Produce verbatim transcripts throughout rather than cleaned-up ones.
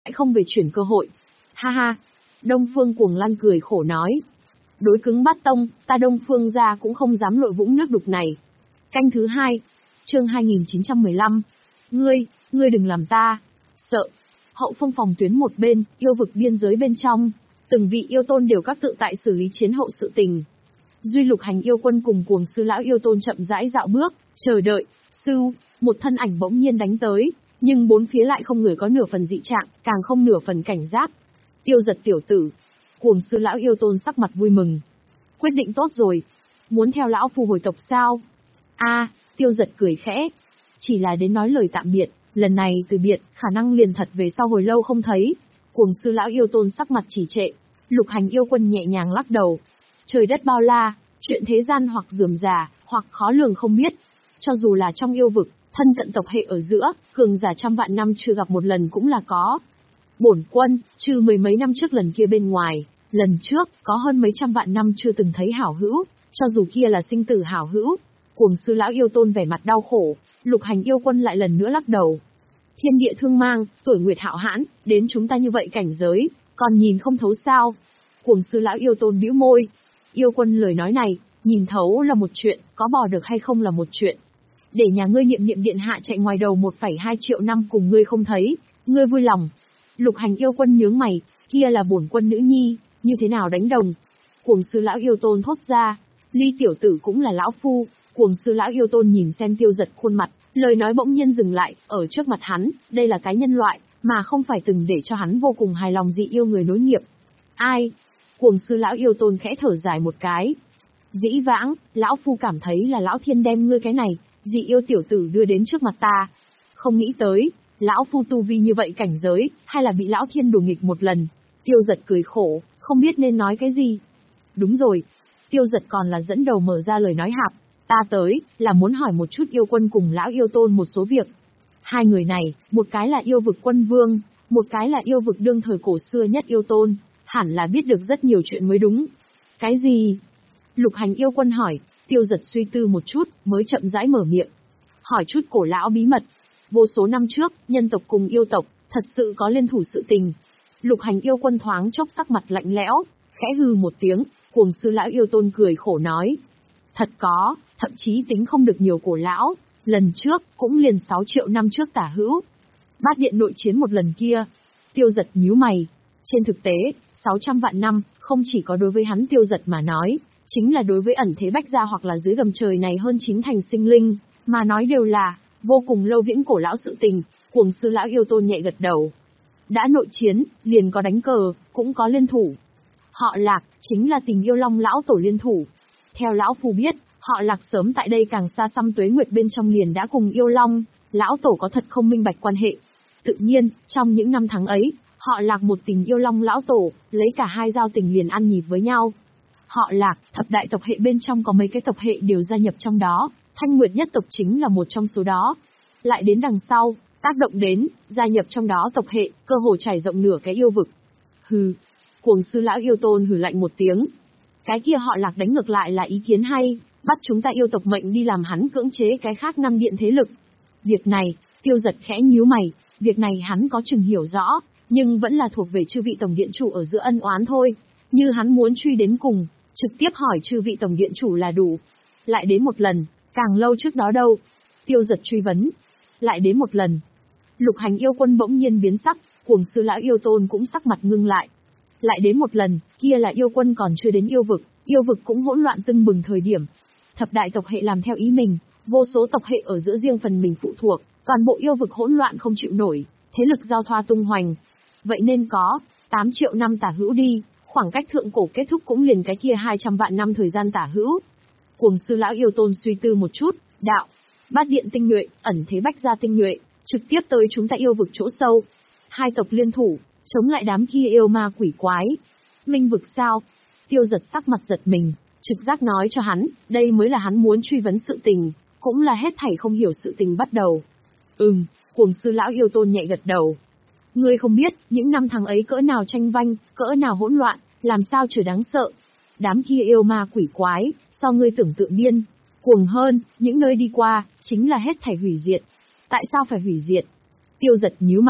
lại không về chuyển cơ hội. Ha ha. Đông Phương Cuồng Lan cười khổ nói. Đối cứng bát tông, ta Đông Phương gia cũng không dám lội vũng nước đục này. Canh thứ hai. Chương hai nghìn chín trăm mười lăm. Ngươi, ngươi đừng làm ta sợ. Hậu phương phòng tuyến một bên, yêu vực biên giới bên trong, từng vị yêu tôn đều các tự tại xử lý chiến hậu sự tình. Duy Lục Hành yêu quân cùng Cuồng Sư lão yêu tôn chậm rãi dạo bước, chờ đợi. Sư, một thân ảnh bỗng nhiên đánh tới, nhưng bốn phía lại không người có nửa phần dị trạng, càng không nửa phần cảnh giác. Tiêu Giật tiểu tử. Cuồng Sư lão yêu tôn sắc mặt vui mừng. Quyết định tốt rồi, muốn theo lão phu hồi tộc sao? A, Tiêu Giật cười khẽ. Chỉ là đến nói lời tạm biệt, lần này từ biệt, khả năng liền thật về sau hồi lâu không thấy. Cuồng Sư lão yêu tôn sắc mặt chỉ trệ. Lục Hành yêu quân nhẹ nhàng lắc đầu. Trời đất bao la, chuyện thế gian hoặc rườm rà, hoặc khó lường không biết. Cho dù là trong yêu vực, thân cận tộc hệ ở giữa, cường giả trăm vạn năm chưa gặp một lần cũng là có. Bổn quân, trừ mười mấy năm trước lần kia bên ngoài, lần trước, có hơn mấy trăm vạn năm chưa từng thấy hảo hữu, cho dù kia là sinh tử hảo hữu. Cuồng Sư lão yêu tôn vẻ mặt đau khổ, Lục Hành yêu quân lại lần nữa lắc đầu. Thiên địa thương mang, tuổi nguyệt hạo hãn, đến chúng ta như vậy cảnh giới, còn nhìn không thấu sao? Cuồng Sư lão yêu tôn bĩu môi. Yêu quân lời nói này, nhìn thấu là một chuyện, có bỏ được hay không là một chuyện. Để nhà ngươi Niệm Niệm điện hạ chạy ngoài đầu một phẩy hai triệu năm cùng ngươi không thấy, ngươi vui lòng. Lục Hành yêu quân nhướng mày, kia là bổn quân nữ nhi, như thế nào đánh đồng? Cuồng Sư lão yêu tôn thốt ra, Ly tiểu tử cũng là lão phu. Cuồng Sư lão yêu tôn nhìn xem Tiêu Giật khuôn mặt, lời nói bỗng nhiên dừng lại, ở trước mặt hắn, đây là cái nhân loại, mà không phải từng để cho hắn vô cùng hài lòng dị yêu người nối nghiệp. Ai? Cuồng Sư lão yêu tôn khẽ thở dài một cái. Dĩ vãng, lão phu cảm thấy là lão thiên đem ngươi cái này, dị yêu tiểu tử đưa đến trước mặt ta. Không nghĩ tới, lão phu tu vi như vậy cảnh giới, hay là bị lão thiên đùa nghịch một lần. Tiêu Giật cười khổ, không biết nên nói cái gì. Đúng rồi. Tiêu Giật còn là dẫn đầu mở ra lời nói hạp. Ta tới, là muốn hỏi một chút yêu quân cùng lão yêu tôn một số việc. Hai người này, một cái là yêu vực quân vương, một cái là yêu vực đương thời cổ xưa nhất yêu tôn, hẳn là biết được rất nhiều chuyện mới đúng. Cái gì? Lục Hành yêu quân hỏi. Tiêu Giật suy tư một chút, mới chậm rãi mở miệng. Hỏi chút cổ lão bí mật. Vô số năm trước, nhân tộc cùng yêu tộc, thật sự có liên thủ sự tình. Lục Hành yêu quân thoáng chốc sắc mặt lạnh lẽo, khẽ hừ một tiếng. Cuồng Sư lão yêu tôn cười khổ nói. Thật có, thậm chí tính không được nhiều cổ lão, lần trước, cũng liền sáu triệu năm trước tả hữu. Bát điện nội chiến một lần kia. Tiêu Giật nhíu mày. Trên thực tế, sáu trăm vạn năm, không chỉ có đối với hắn Tiêu Giật mà nói, chính là đối với ẩn thế bách gia hoặc là dưới gầm trời này hơn chín thành sinh linh, mà nói đều là, vô cùng lâu viễn cổ lão sự tình. Cuồng Sư lão yêu tôn nhẹ gật đầu. Đã nội chiến, liền có đánh cờ, cũng có liên thủ. Họ Lạc, chính là Tình Yêu Long lão tổ liên thủ. Theo lão phu biết, họ Lạc sớm tại đây càng xa xăm tuế nguyệt bên trong liền đã cùng Yêu Long, lão tổ có thật không minh bạch quan hệ. Tự nhiên, trong những năm tháng ấy, họ Lạc một Tình Yêu Long lão tổ, lấy cả hai giao tình liền ăn nhịp với nhau. Họ Lạc, thập đại tộc hệ bên trong có mấy cái tộc hệ đều gia nhập trong đó, Thanh Nguyệt nhất tộc chính là một trong số đó. Lại đến đằng sau, tác động đến, gia nhập trong đó tộc hệ, cơ hồ trải rộng nửa cái yêu vực. Hừ. Cuồng Sư lão yêu tôn hừ lạnh một tiếng. Cái kia họ Lạc đánh ngược lại là ý kiến hay, bắt chúng ta yêu tộc mệnh đi làm hắn cưỡng chế cái khác năm điện thế lực. Việc này, Tiêu Giật khẽ nhíu mày, việc này hắn có chừng hiểu rõ, nhưng vẫn là thuộc về chư vị tổng điện chủ ở giữa ân oán thôi. Như hắn muốn truy đến cùng, trực tiếp hỏi chư vị tổng điện chủ là đủ. Lại đến một lần, càng lâu trước đó đâu? Tiêu Giật truy vấn. Lại đến một lần. Lục Hành yêu quân bỗng nhiên biến sắc, Cuồng Sư lão yêu tôn cũng sắc mặt ngưng lại. Lại đến một lần, kia là yêu quân còn chưa đến yêu vực, yêu vực cũng hỗn loạn tưng bừng thời điểm. Thập đại tộc hệ làm theo ý mình, vô số tộc hệ ở giữa riêng phần mình phụ thuộc, toàn bộ yêu vực hỗn loạn không chịu nổi, thế lực giao thoa tung hoành. Vậy nên có, tám triệu năm tả hữu đi, khoảng cách thượng cổ kết thúc cũng liền cái kia hai trăm vạn năm thời gian tả hữu. Cuồng Sư lão yêu tôn suy tư một chút, đạo, bát điện tinh nhuệ, ẩn thế bách gia tinh nhuệ, trực tiếp tới chúng ta yêu vực chỗ sâu. Hai tộc liên thủ, chống lại đám kia yêu ma quỷ quái. Minh vực sao? Tiêu Giật sắc mặt giật mình, trực giác nói cho hắn, đây mới là hắn muốn truy vấn sự tình, cũng là hết thảy không hiểu sự tình bắt đầu. Ừm, Cuồng Sư lão yêu tôn nhẹ gật đầu. Ngươi không biết, những năm tháng ấy cỡ nào tranh vanh, cỡ nào hỗn loạn, làm sao trở đáng sợ. Đám kia yêu ma quỷ quái, so ngươi tưởng tượng điên, cuồng hơn, những nơi đi qua, chính là hết thảy hủy diệt. Tại sao phải hủy diệt? Tiêu Giật nhíu mày,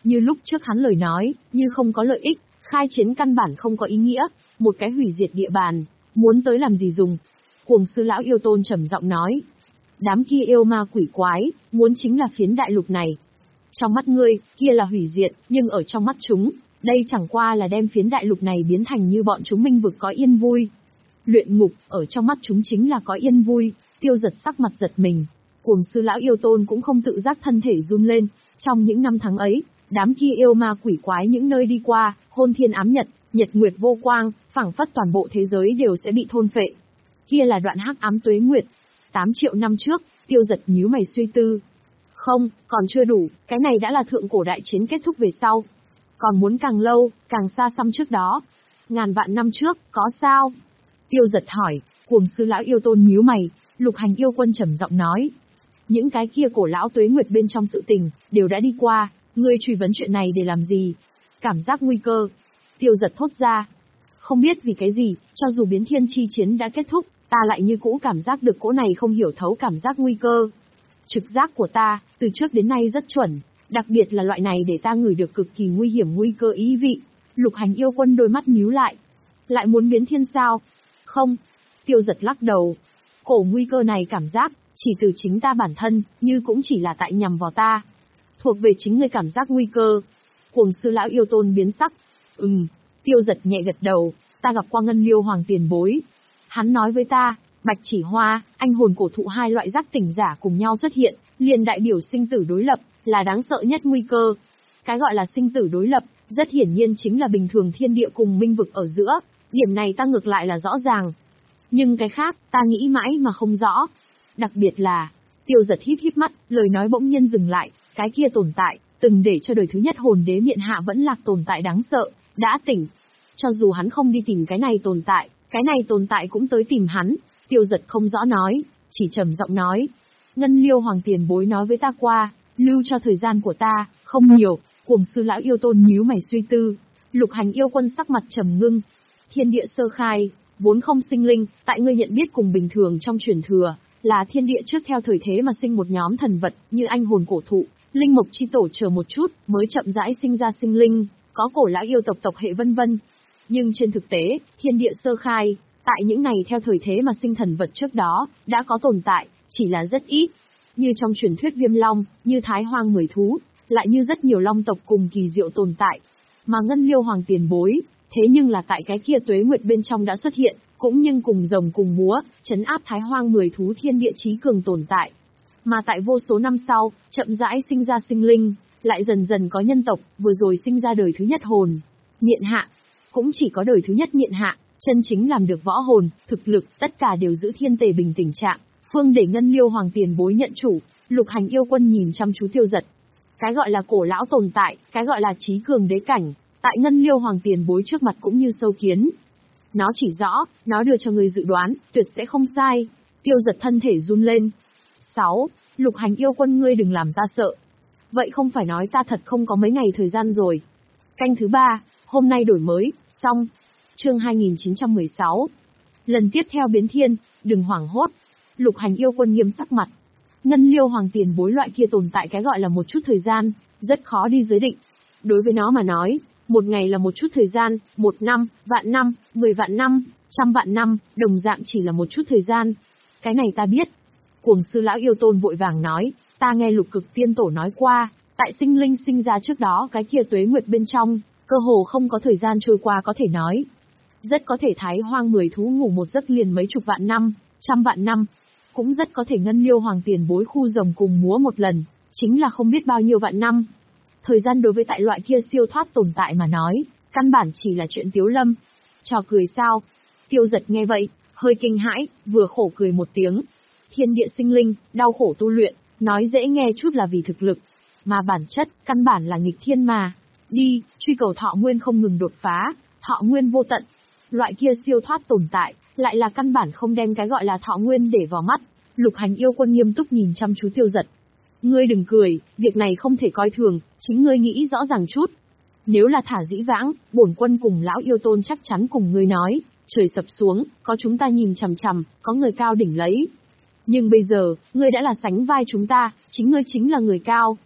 Như lúc trước hắn lời nói, như không có lợi ích, khai chiến căn bản không có ý nghĩa, một cái hủy diệt địa bàn, muốn tới làm gì dùng. Cuồng sư lão yêu tôn trầm giọng nói. Đám kia yêu ma quỷ quái, muốn chính là phiến đại lục này. Trong mắt ngươi, kia là hủy diệt, nhưng ở trong mắt chúng, đây chẳng qua là đem phiến đại lục này biến thành như bọn chúng minh vực có yên vui. Luyện ngục, ở trong mắt chúng chính là có yên vui. Tiêu Giật sắc mặt giật mình. Cuồng sư lão yêu tôn cũng không tự giác thân thể run lên. Trong những năm tháng ấy, đám kia yêu ma quỷ quái những nơi đi qua, hôn thiên ám nhật, nhật nguyệt vô quang, phảng phất toàn bộ thế giới đều sẽ bị thôn phệ. Kia là đoạn hắc ám tuế nguyệt. Tám triệu năm trước, Tiêu Giật nhíu mày suy tư. Không, còn chưa đủ, cái này đã là thượng cổ đại chiến kết thúc về sau. Còn muốn càng lâu, càng xa xăm trước đó. Ngàn vạn năm trước, có sao? Tiêu Giật hỏi. Cuồng sư lão yêu tôn nhíu mày. Lục Hành yêu quân trầm giọng nói. Những cái kia cổ lão tuế nguyệt bên trong sự tình, đều đã đi qua, ngươi truy vấn chuyện này để làm gì? Cảm giác nguy cơ. Tiêu Giật thốt ra. Không biết vì cái gì, cho dù biến thiên chi chiến đã kết thúc, ta lại như cũ cảm giác được cỗ này không hiểu thấu cảm giác nguy cơ. Trực giác của ta, từ trước đến nay rất chuẩn, đặc biệt là loại này để ta ngửi được cực kỳ nguy hiểm nguy cơ ý vị. Lục Hành yêu quân đôi mắt nhíu lại. Lại muốn biến thiên sao? Không. Tiêu Giật lắc đầu. Cổ nguy cơ này cảm giác, chỉ từ chính ta bản thân, như cũng chỉ là tại nhằm vào ta. Thuộc về chính ngươi cảm giác nguy cơ. Cuồng sư lão yêu tôn biến sắc. Ừm. Tiêu Giật nhẹ gật đầu. Ta gặp qua Ngân Liêu Hoàng tiền bối. Hắn nói với ta, Bạch Chỉ Hoa, anh hồn cổ thụ hai loại giác tỉnh giả cùng nhau xuất hiện, liền đại biểu sinh tử đối lập, là đáng sợ nhất nguy cơ. Cái gọi là sinh tử đối lập, rất hiển nhiên chính là bình thường thiên địa cùng minh vực ở giữa, điểm này ta ngược lại là rõ ràng. Nhưng cái khác, ta nghĩ mãi mà không rõ. Đặc biệt là, Tiêu Giật híp híp mắt, lời nói bỗng nhiên dừng lại, cái kia tồn tại, từng để cho đời thứ nhất hồn đế miện hạ vẫn lạc tồn tại đáng sợ, đã tỉnh. Cho dù hắn không đi tìm cái này tồn tại, cái này tồn tại cũng tới tìm hắn. Tiêu Giật không rõ nói, chỉ trầm giọng nói. Ngân Liêu Hoàng tiền bối nói với ta qua, lưu cho thời gian của ta, không nhiều. Cuồng sư lão yêu tôn nhíu mày suy tư. Lục Hành yêu quân sắc mặt trầm ngưng. Thiên địa sơ khai, vốn không sinh linh, tại ngươi nhận biết cùng bình thường trong truyền thừa, là thiên địa trước theo thời thế mà sinh một nhóm thần vật, như anh hồn cổ thụ, linh mộc chi tổ chờ một chút, mới chậm rãi sinh ra sinh linh, có cổ lão yêu tộc tộc hệ vân vân. Nhưng trên thực tế, thiên địa sơ khai, tại những này theo thời thế mà sinh thần vật trước đó, đã có tồn tại, chỉ là rất ít. Như trong truyền thuyết Viêm Long, như Thái Hoang mười thú, lại như rất nhiều long tộc cùng kỳ diệu tồn tại. Mà Ngân Liêu Hoàng tiền bối, thế nhưng là tại cái kia tuế nguyệt bên trong đã xuất hiện, cũng nhưng cùng rồng cùng múa, trấn áp Thái Hoang mười thú thiên địa chí cường tồn tại. Mà tại vô số năm sau, chậm rãi sinh ra sinh linh, lại dần dần có nhân tộc, vừa rồi sinh ra đời thứ nhất hồn. Miện hạ, cũng chỉ có đời thứ nhất miện hạ, chân chính làm được võ hồn, thực lực, tất cả đều giữ thiên tề bình tình trạng. Phương để Ngân Liêu Hoàng tiền bối nhận chủ. Lục Hành yêu quân nhìn chăm chú Tiêu Giật. Cái gọi là cổ lão tồn tại, cái gọi là chí cường đế cảnh, tại Ngân Liêu Hoàng tiền bối trước mặt cũng như sâu kiến. Nó chỉ rõ, nó đưa cho người dự đoán, tuyệt sẽ không sai. Tiêu Giật thân thể run lên. sáu. Lục Hành yêu quân ngươi đừng làm ta sợ. Vậy không phải nói ta thật không có mấy ngày thời gian rồi. Canh thứ ba, hôm nay đổi mới, xong. Chương hai nghìn chín trăm mười sáu. Lần tiếp theo biến thiên, đừng hoảng hốt. Lục Hành yêu quân nghiêm sắc mặt. Ngân Liêu Hoàng tiền bối loại kia tồn tại cái gọi là một chút thời gian, rất khó đi giới định. Đối với nó mà nói, một ngày là một chút thời gian, một năm, vạn năm, mười vạn năm, trăm vạn năm, đồng dạng chỉ là một chút thời gian. Cái này ta biết. Cuồng sư lão yêu tôn vội vàng nói, ta nghe Lục Cực tiên tổ nói qua, tại sinh linh sinh ra trước đó cái kia tuế nguyệt bên trong, cơ hồ không có thời gian trôi qua có thể nói. Rất có thể Thái Hoang mười thú ngủ một giấc liền mấy chục vạn năm, trăm vạn năm. Cũng rất có thể Ngân Liêu Hoàng tiền bối khu rồng cùng múa một lần, chính là không biết bao nhiêu vạn năm. Thời gian đối với tại loại kia siêu thoát tồn tại mà nói, căn bản chỉ là chuyện tiếu lâm. Trò cười sao? Tiêu Giật nghe vậy, hơi kinh hãi, vừa khổ cười một tiếng. Thiên địa sinh linh, đau khổ tu luyện, nói dễ nghe chút là vì thực lực, mà bản chất, căn bản là nghịch thiên mà. Đi, truy cầu thọ nguyên không ngừng đột phá, thọ nguyên vô tận. Loại kia siêu thoát tồn tại, lại là căn bản không đem cái gọi là thọ nguyên để vào mắt. Lục Hành yêu quân nghiêm túc nhìn chăm chú Tiêu Giật. Ngươi đừng cười, việc này không thể coi thường, chính ngươi nghĩ rõ ràng chút. Nếu là thả dĩ vãng, bổn quân cùng lão yêu tôn chắc chắn cùng ngươi nói, trời sập xuống, có chúng ta nhìn chằm chằm, có người cao đỉnh lấy. Nhưng bây giờ, ngươi đã là sánh vai chúng ta, chính ngươi chính là người cao.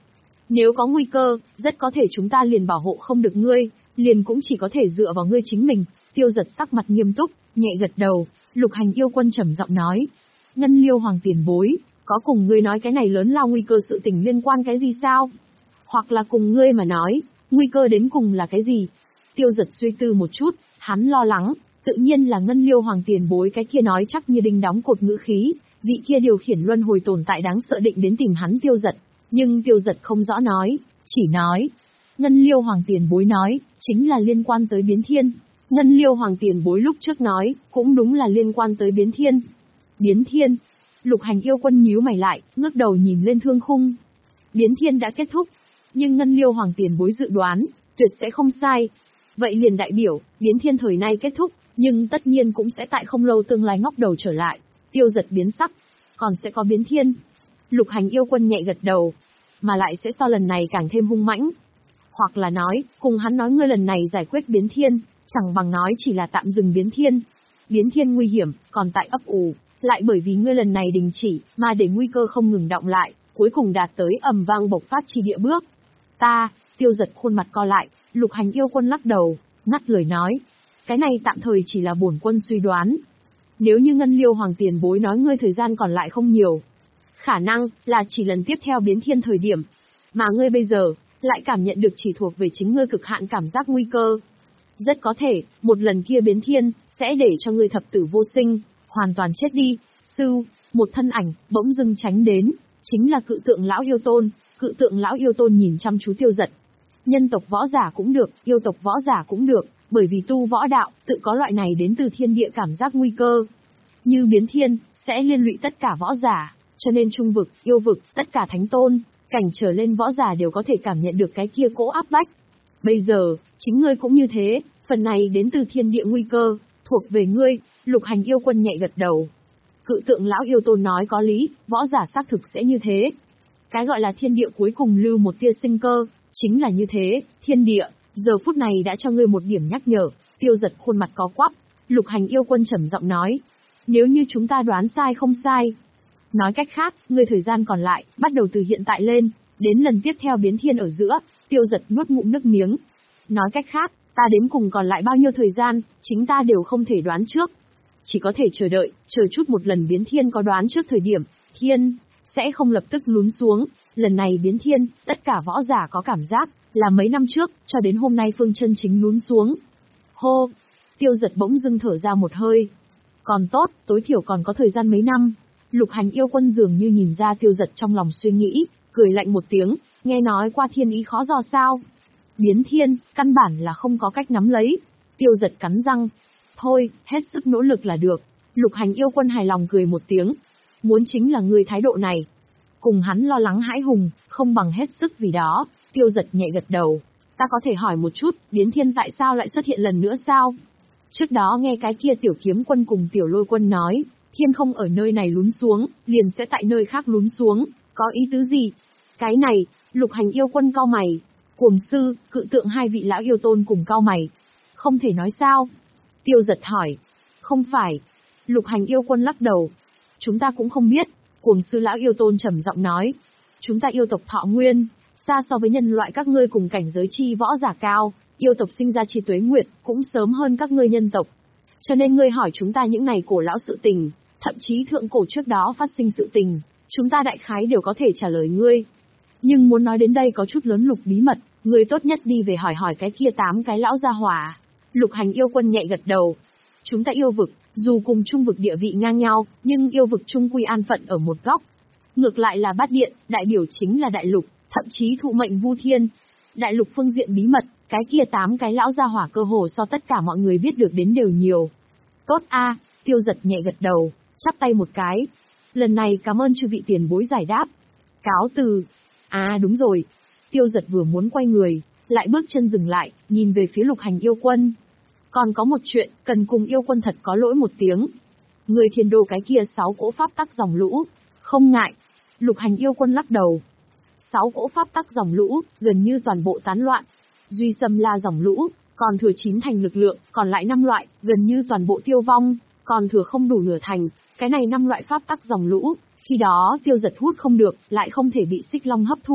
Nếu có nguy cơ, rất có thể chúng ta liền bảo hộ không được ngươi, liền cũng chỉ có thể dựa vào ngươi chính mình. Tiêu Giật sắc mặt nghiêm túc, nhẹ gật đầu. Lục Hành yêu quân trầm giọng nói, Ngân Liêu Hoàng tiền bối, có cùng ngươi nói cái này lớn lao nguy cơ sự tình liên quan cái gì sao? Hoặc là cùng ngươi mà nói, nguy cơ đến cùng là cái gì? Tiêu Giật suy tư một chút, hắn lo lắng, tự nhiên là Ngân Liêu Hoàng tiền bối cái kia nói chắc như đinh đóng cột ngữ khí, vị kia điều khiển luân hồi tồn tại đáng sợ định đến tìm hắn Tiêu Giật. Nhưng Tiêu Giật không rõ nói, chỉ nói, Ngân Liêu Hoàng tiền bối nói, chính là liên quan tới biến thiên. Ngân Liêu Hoàng tiền bối lúc trước nói, cũng đúng là liên quan tới biến thiên. Biến thiên. Lục Hành yêu quân nhíu mày lại, ngước đầu nhìn lên thương khung. Biến thiên đã kết thúc, nhưng Ngân Liêu Hoàng tiền bối dự đoán, tuyệt sẽ không sai. Vậy liền đại biểu, biến thiên thời nay kết thúc, nhưng tất nhiên cũng sẽ tại không lâu tương lai ngóc đầu trở lại. Tiêu Giật biến sắc, còn sẽ có biến thiên. Lục Hành yêu quân nhẹ gật đầu, mà lại sẽ so lần này càng thêm hung mãnh. Hoặc là nói, cùng hắn nói ngươi lần này giải quyết biến thiên, chẳng bằng nói chỉ là tạm dừng biến thiên. Biến thiên nguy hiểm, còn tại ấp ủ, lại bởi vì ngươi lần này đình chỉ, mà để nguy cơ không ngừng động lại, cuối cùng đạt tới ầm vang bộc phát chi địa bước. Ta, Tiêu Giật khuôn mặt co lại, Lục Hành yêu quân lắc đầu, ngắt lời nói, cái này tạm thời chỉ là bổn quân suy đoán. Nếu như Ngân Liêu Hoàng tiền bối nói ngươi thời gian còn lại không nhiều, khả năng là chỉ lần tiếp theo biến thiên thời điểm, mà ngươi bây giờ lại cảm nhận được chỉ thuộc về chính ngươi cực hạn cảm giác nguy cơ. Rất có thể, một lần kia biến thiên sẽ để cho ngươi thập tử vô sinh, hoàn toàn chết đi. Sư, một thân ảnh bỗng dưng tránh đến, chính là Cự Tượng lão yêu tôn. Cự Tượng lão yêu tôn nhìn chăm chú Tiêu Giật. Nhân tộc võ giả cũng được, yêu tộc võ giả cũng được, bởi vì tu võ đạo, tự có loại này đến từ thiên địa cảm giác nguy cơ. Như biến thiên, sẽ liên lụy tất cả võ giả, cho nên trung vực, yêu vực, tất cả thánh tôn, cảnh trở lên võ giả đều có thể cảm nhận được cái kia cỗ áp bách. Bây giờ, chính ngươi cũng như thế, phần này đến từ thiên địa nguy cơ, thuộc về ngươi. Lục Hành yêu quân nhẹ gật đầu. Cự Tượng lão yêu tôn nói có lý, võ giả xác thực sẽ như thế. Cái gọi là thiên địa cuối cùng lưu một tia sinh cơ, chính là như thế. Thiên địa, giờ phút này đã cho ngươi một điểm nhắc nhở. Tiêu Giật khuôn mặt có quắp. Lục Hành yêu quân trầm giọng nói, nếu như chúng ta đoán sai không sai. Nói cách khác, ngươi thời gian còn lại, bắt đầu từ hiện tại lên, đến lần tiếp theo biến thiên ở giữa. Tiêu Giật nuốt ngụm nước miếng. Nói cách khác, ta đến cùng còn lại bao nhiêu thời gian, chính ta đều không thể đoán trước. Chỉ có thể chờ đợi, chờ chút một lần biến thiên có đoán trước thời điểm, thiên sẽ không lập tức lún xuống. Lần này biến thiên, tất cả võ giả có cảm giác là mấy năm trước, cho đến hôm nay phương chân chính lún xuống. Hô! Tiêu Giật bỗng dưng thở ra một hơi. Còn tốt, tối thiểu còn có thời gian mấy năm. Lục Hành yêu quân dường như nhìn ra Tiêu Giật trong lòng suy nghĩ, cười lạnh một tiếng, nghe nói qua thiên ý khó dò sao. Biến thiên, căn bản là không có cách nắm lấy. Tiêu Giật cắn răng. Thôi, hết sức nỗ lực là được. Lục Hành yêu quân hài lòng cười một tiếng. Muốn chính là ngươi thái độ này. Cùng hắn lo lắng hãi hùng, không bằng hết sức vì đó. Tiêu Giật nhẹ gật đầu. Ta có thể hỏi một chút, biến thiên tại sao lại xuất hiện lần nữa sao? Trước đó nghe cái kia tiểu kiếm quân cùng tiểu lôi quân nói, thiên không ở nơi này lún xuống, liền sẽ tại nơi khác lún xuống, có ý tứ gì? Cái này, Lục Hành yêu quân cau mày. Cuồng sư, Cự Tượng hai vị lão yêu tôn cùng cau mày. Không thể nói sao? Tiêu Giật hỏi. Không phải. Lục Hành yêu quân lắc đầu. Chúng ta cũng không biết. Cuồng sư lão yêu tôn trầm giọng nói. Chúng ta yêu tộc thọ nguyên, xa so với nhân loại các ngươi cùng cảnh giới chi võ giả cao, yêu tộc sinh ra chi tuế nguyệt, cũng sớm hơn các ngươi nhân tộc. Cho nên ngươi hỏi chúng ta những này cổ lão sự tình, thậm chí thượng cổ trước đó phát sinh sự tình, chúng ta đại khái đều có thể trả lời ngươi. Nhưng muốn nói đến đây có chút lớn lục bí mật, ngươi tốt nhất đi về hỏi hỏi cái kia tám cái lão gia hỏa. Lục Hành yêu quân nhẹ gật đầu. Chúng ta yêu vực, dù cùng trung vực địa vị ngang nhau, nhưng yêu vực chung quy an phận ở một góc. Ngược lại là Bát Điện, đại biểu chính là đại lục, thậm chí thụ mệnh vu thiên. Đại lục phương diện bí mật, cái kia tám cái lão gia hỏa cơ hồ so tất cả mọi người biết được đến đều nhiều. Tốt a, Tiêu Giật nhẹ gật đầu, chắp tay một cái. Lần này cảm ơn chư vị tiền bối giải đáp. Cáo từ. À đúng rồi. Tiêu Giật vừa muốn quay người, lại bước chân dừng lại, nhìn về phía Lục Hành yêu quân. Còn có một chuyện, cần cùng yêu quân thật có lỗi một tiếng. Người thiên đô cái kia sáu cỗ pháp tắc dòng lũ. Không ngại. Lục Hành yêu quân lắc đầu. Sáu cỗ pháp tắc dòng lũ, gần như toàn bộ tán loạn. Duy Sâm La dòng lũ, còn thừa chín thành lực lượng, còn lại năm loại, gần như toàn bộ tiêu vong, còn thừa không đủ nửa thành. Cái này năm loại pháp tắc dòng lũ, khi đó Tiêu Giật hút không được, lại không thể bị Xích Long hấp thu,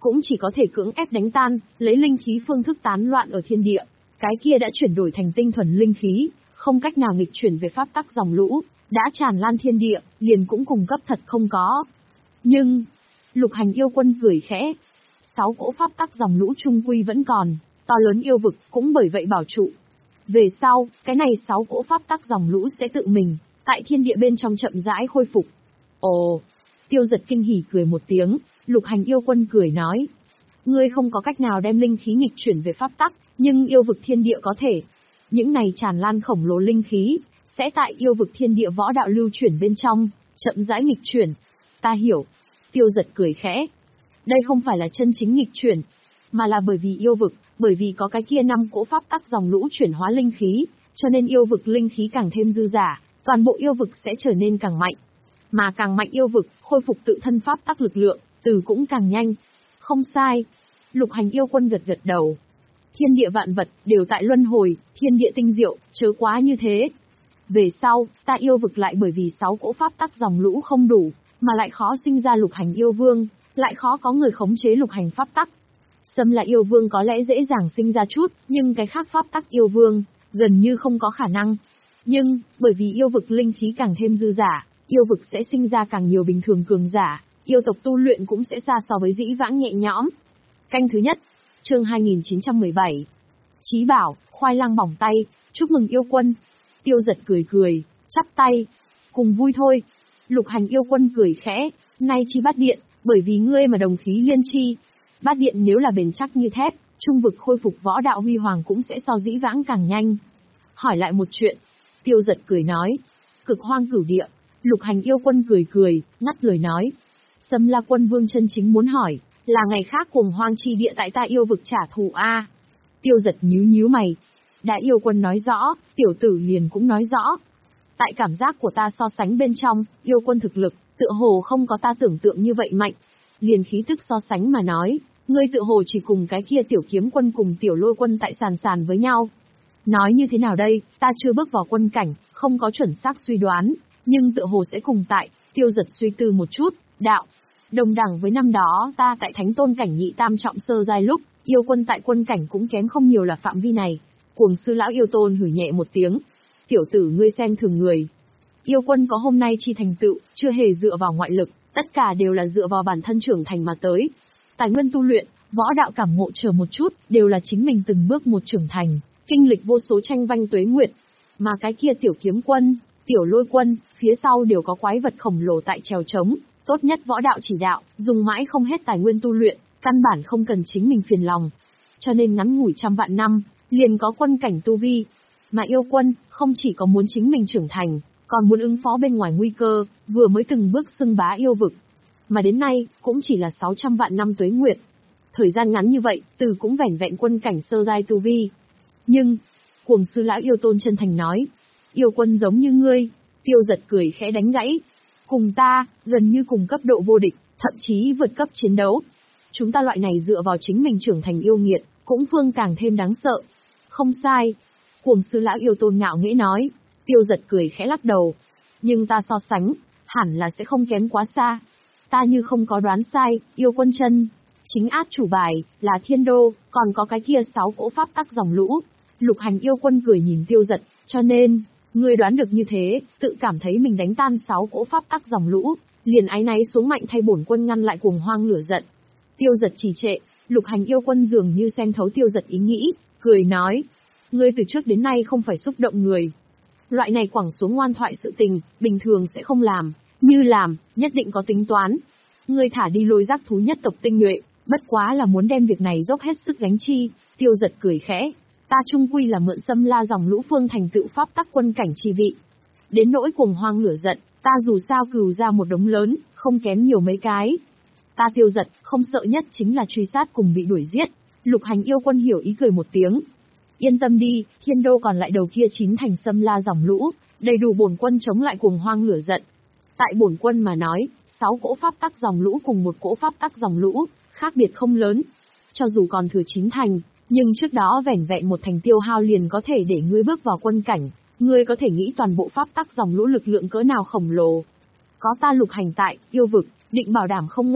cũng chỉ có thể cưỡng ép đánh tan, lấy linh khí phương thức tán loạn ở thiên địa. Cái kia đã chuyển đổi thành tinh thuần linh khí, không cách nào nghịch chuyển về pháp tắc dòng lũ, đã tràn lan thiên địa, liền cũng cùng cấp thật không có. Nhưng, Lục Hành yêu quân cười khẽ. Sáu cỗ pháp tắc dòng lũ trung quy vẫn còn, to lớn yêu vực cũng bởi vậy bảo trụ. Về sau, cái này sáu cỗ pháp tắc dòng lũ sẽ tự mình, tại thiên địa bên trong chậm rãi khôi phục. Ồ, Tiêu Giật kinh hỉ cười một tiếng, Lục Hành yêu quân cười nói. Ngươi không có cách nào đem linh khí nghịch chuyển về pháp tắc, nhưng yêu vực thiên địa có thể. Những này tràn lan khổng lồ linh khí, sẽ tại yêu vực thiên địa võ đạo lưu chuyển bên trong, chậm rãi nghịch chuyển. Ta hiểu. Tiêu Giật cười khẽ. Đây không phải là chân chính nghịch chuyển, mà là bởi vì yêu vực, bởi vì có cái kia năm cỗ pháp tắc dòng lũ chuyển hóa linh khí, cho nên yêu vực linh khí càng thêm dư dả, toàn bộ yêu vực sẽ trở nên càng mạnh. Mà càng mạnh yêu vực, khôi phục tự thân pháp tắc lực lượng, từ cũng càng nhanh. Không sai. Lục Hành yêu quân gật gật đầu. Thiên địa vạn vật, đều tại luân hồi, thiên địa tinh diệu, chớ quá như thế. Về sau, ta yêu vực lại bởi vì sáu cỗ pháp tắc dòng lũ không đủ, mà lại khó sinh ra Lục Hành yêu vương, lại khó có người khống chế Lục Hành pháp tắc. Xâm là yêu vương có lẽ dễ dàng sinh ra chút, nhưng cái khác pháp tắc yêu vương, gần như không có khả năng. Nhưng, bởi vì yêu vực linh khí càng thêm dư dả, yêu vực sẽ sinh ra càng nhiều bình thường cường giả, yêu tộc tu luyện cũng sẽ xa so với dĩ vãng nhẹ nhõm. Canh thứ nhất, chương hai nghìn chín trăm mười bảy. Chí bảo, khoai lang bỏng tay, chúc mừng yêu quân. Tiêu Giật cười cười, chắp tay. Cùng vui thôi. Lục Hành yêu quân cười khẽ, nay chi bát điện, bởi vì ngươi mà đồng khí liên chi. Bát điện nếu là bền chắc như thép, trung vực khôi phục võ đạo huy hoàng cũng sẽ so dĩ vãng càng nhanh. Hỏi lại một chuyện. Tiêu Giật cười nói. Cực hoang cửu địa. Lục Hành yêu quân cười cười, ngắt lời nói. Sâm La quân vương chân chính muốn hỏi, là ngày khác cùng hoang chi địa tại ta yêu vực trả thù a. Tiêu Giật nhíu nhíu mày. Đã yêu quân nói rõ, tiểu tử liền cũng nói rõ. Tại cảm giác của ta so sánh bên trong, yêu quân thực lực, tựa hồ không có ta tưởng tượng như vậy mạnh. Liền khí tức so sánh mà nói, ngươi tựa hồ chỉ cùng cái kia tiểu kiếm quân cùng tiểu lôi quân tại sàn sàn với nhau. Nói như thế nào đây, ta chưa bước vào quân cảnh, không có chuẩn xác suy đoán, nhưng tựa hồ sẽ cùng tại. Tiêu Giật suy tư một chút, đạo. Đồng đẳng với năm đó ta tại thánh tôn cảnh nhị tam trọng sơ giai lúc, yêu quân tại quân cảnh cũng kém không nhiều là phạm vi này. Cuồng sư lão yêu tôn hử nhẹ một tiếng. Tiểu tử ngươi xem thường người. Yêu quân có hôm nay chi thành tựu, chưa hề dựa vào ngoại lực, tất cả đều là dựa vào bản thân trưởng thành mà tới. Tài nguyên tu luyện, võ đạo cảm ngộ chờ một chút, đều là chính mình từng bước một trưởng thành, kinh lịch vô số tranh vanh tuế nguyệt. Mà cái kia tiểu kiếm quân, tiểu lôi quân, phía sau đều có quái vật khổng lồ tại trèo trống, tốt nhất võ đạo chỉ đạo, dùng mãi không hết tài nguyên tu luyện, căn bản không cần chính mình phiền lòng. Cho nên ngắn ngủi trăm vạn năm, liền có quân cảnh tu vi. Mà yêu quân, không chỉ có muốn chính mình trưởng thành, còn muốn ứng phó bên ngoài nguy cơ, vừa mới từng bước xưng bá yêu vực. Mà đến nay, cũng chỉ là sáu trăm vạn năm tuế nguyệt. Thời gian ngắn như vậy, từ cũng vẻn vẹn quân cảnh sơ giai tu vi. Nhưng, cuồng sư lão yêu tôn chân thành nói, yêu quân giống như ngươi. Tiêu Giật cười khẽ đánh gãy. Cùng ta, gần như cùng cấp độ vô địch, thậm chí vượt cấp chiến đấu. Chúng ta loại này dựa vào chính mình trưởng thành yêu nghiệt, cũng phương càng thêm đáng sợ. Không sai. Cuồng sư lão yêu tôn ngạo nghễ nói. Tiêu Giật cười khẽ lắc đầu. Nhưng ta so sánh, hẳn là sẽ không kém quá xa. Ta như không có đoán sai, yêu quân chân. Chính át chủ bài, là thiên đô, còn có cái kia sáu cỗ pháp tắc dòng lũ. Lục Hành yêu quân cười nhìn Tiêu Giật, cho nên, ngươi đoán được như thế, tự cảm thấy mình đánh tan sáu cỗ pháp tắc dòng lũ, liền áy náy xuống mạnh thay bổn quân ngăn lại cuồng hoang lửa giận. Tiêu Giật trì trệ, Lục Hành yêu quân dường như xem thấu Tiêu Giật ý nghĩ, cười nói, ngươi từ trước đến nay không phải xúc động người. Loại này quẳng xuống ngoan thoại sự tình, bình thường sẽ không làm, như làm, nhất định có tính toán. Ngươi thả đi lôi giác thú nhất tộc tinh nhuệ, bất quá là muốn đem việc này dốc hết sức gánh chi. Tiêu Giật cười khẽ, ta trung quy là mượn Xâm La dòng lũ phương thành tựu pháp tắc quân cảnh chi vị. Đến nỗi cuồng hoang lửa giận, ta dù sao cừu ra một đống lớn, không kém nhiều mấy cái. Ta Tiêu Giật, không sợ nhất chính là truy sát cùng bị đuổi giết. Lục Hành yêu quân hiểu ý cười một tiếng. Yên tâm đi, thiên đô còn lại đầu kia chín thành Xâm La dòng lũ, đầy đủ bổn quân chống lại cuồng hoang lửa giận. Tại bổn quân mà nói, sáu cỗ pháp tắc dòng lũ cùng một cỗ pháp tắc dòng lũ, khác biệt không lớn. Cho dù còn thừa chín thành, nhưng trước đó vẻn vẹn một thành tiêu hao liền có thể để ngươi bước vào quân cảnh, ngươi có thể nghĩ toàn bộ pháp tắc dòng lũ lực lượng cỡ nào khổng lồ. Có ta Lục Hành tại, yêu vực, định bảo đảm không ngại.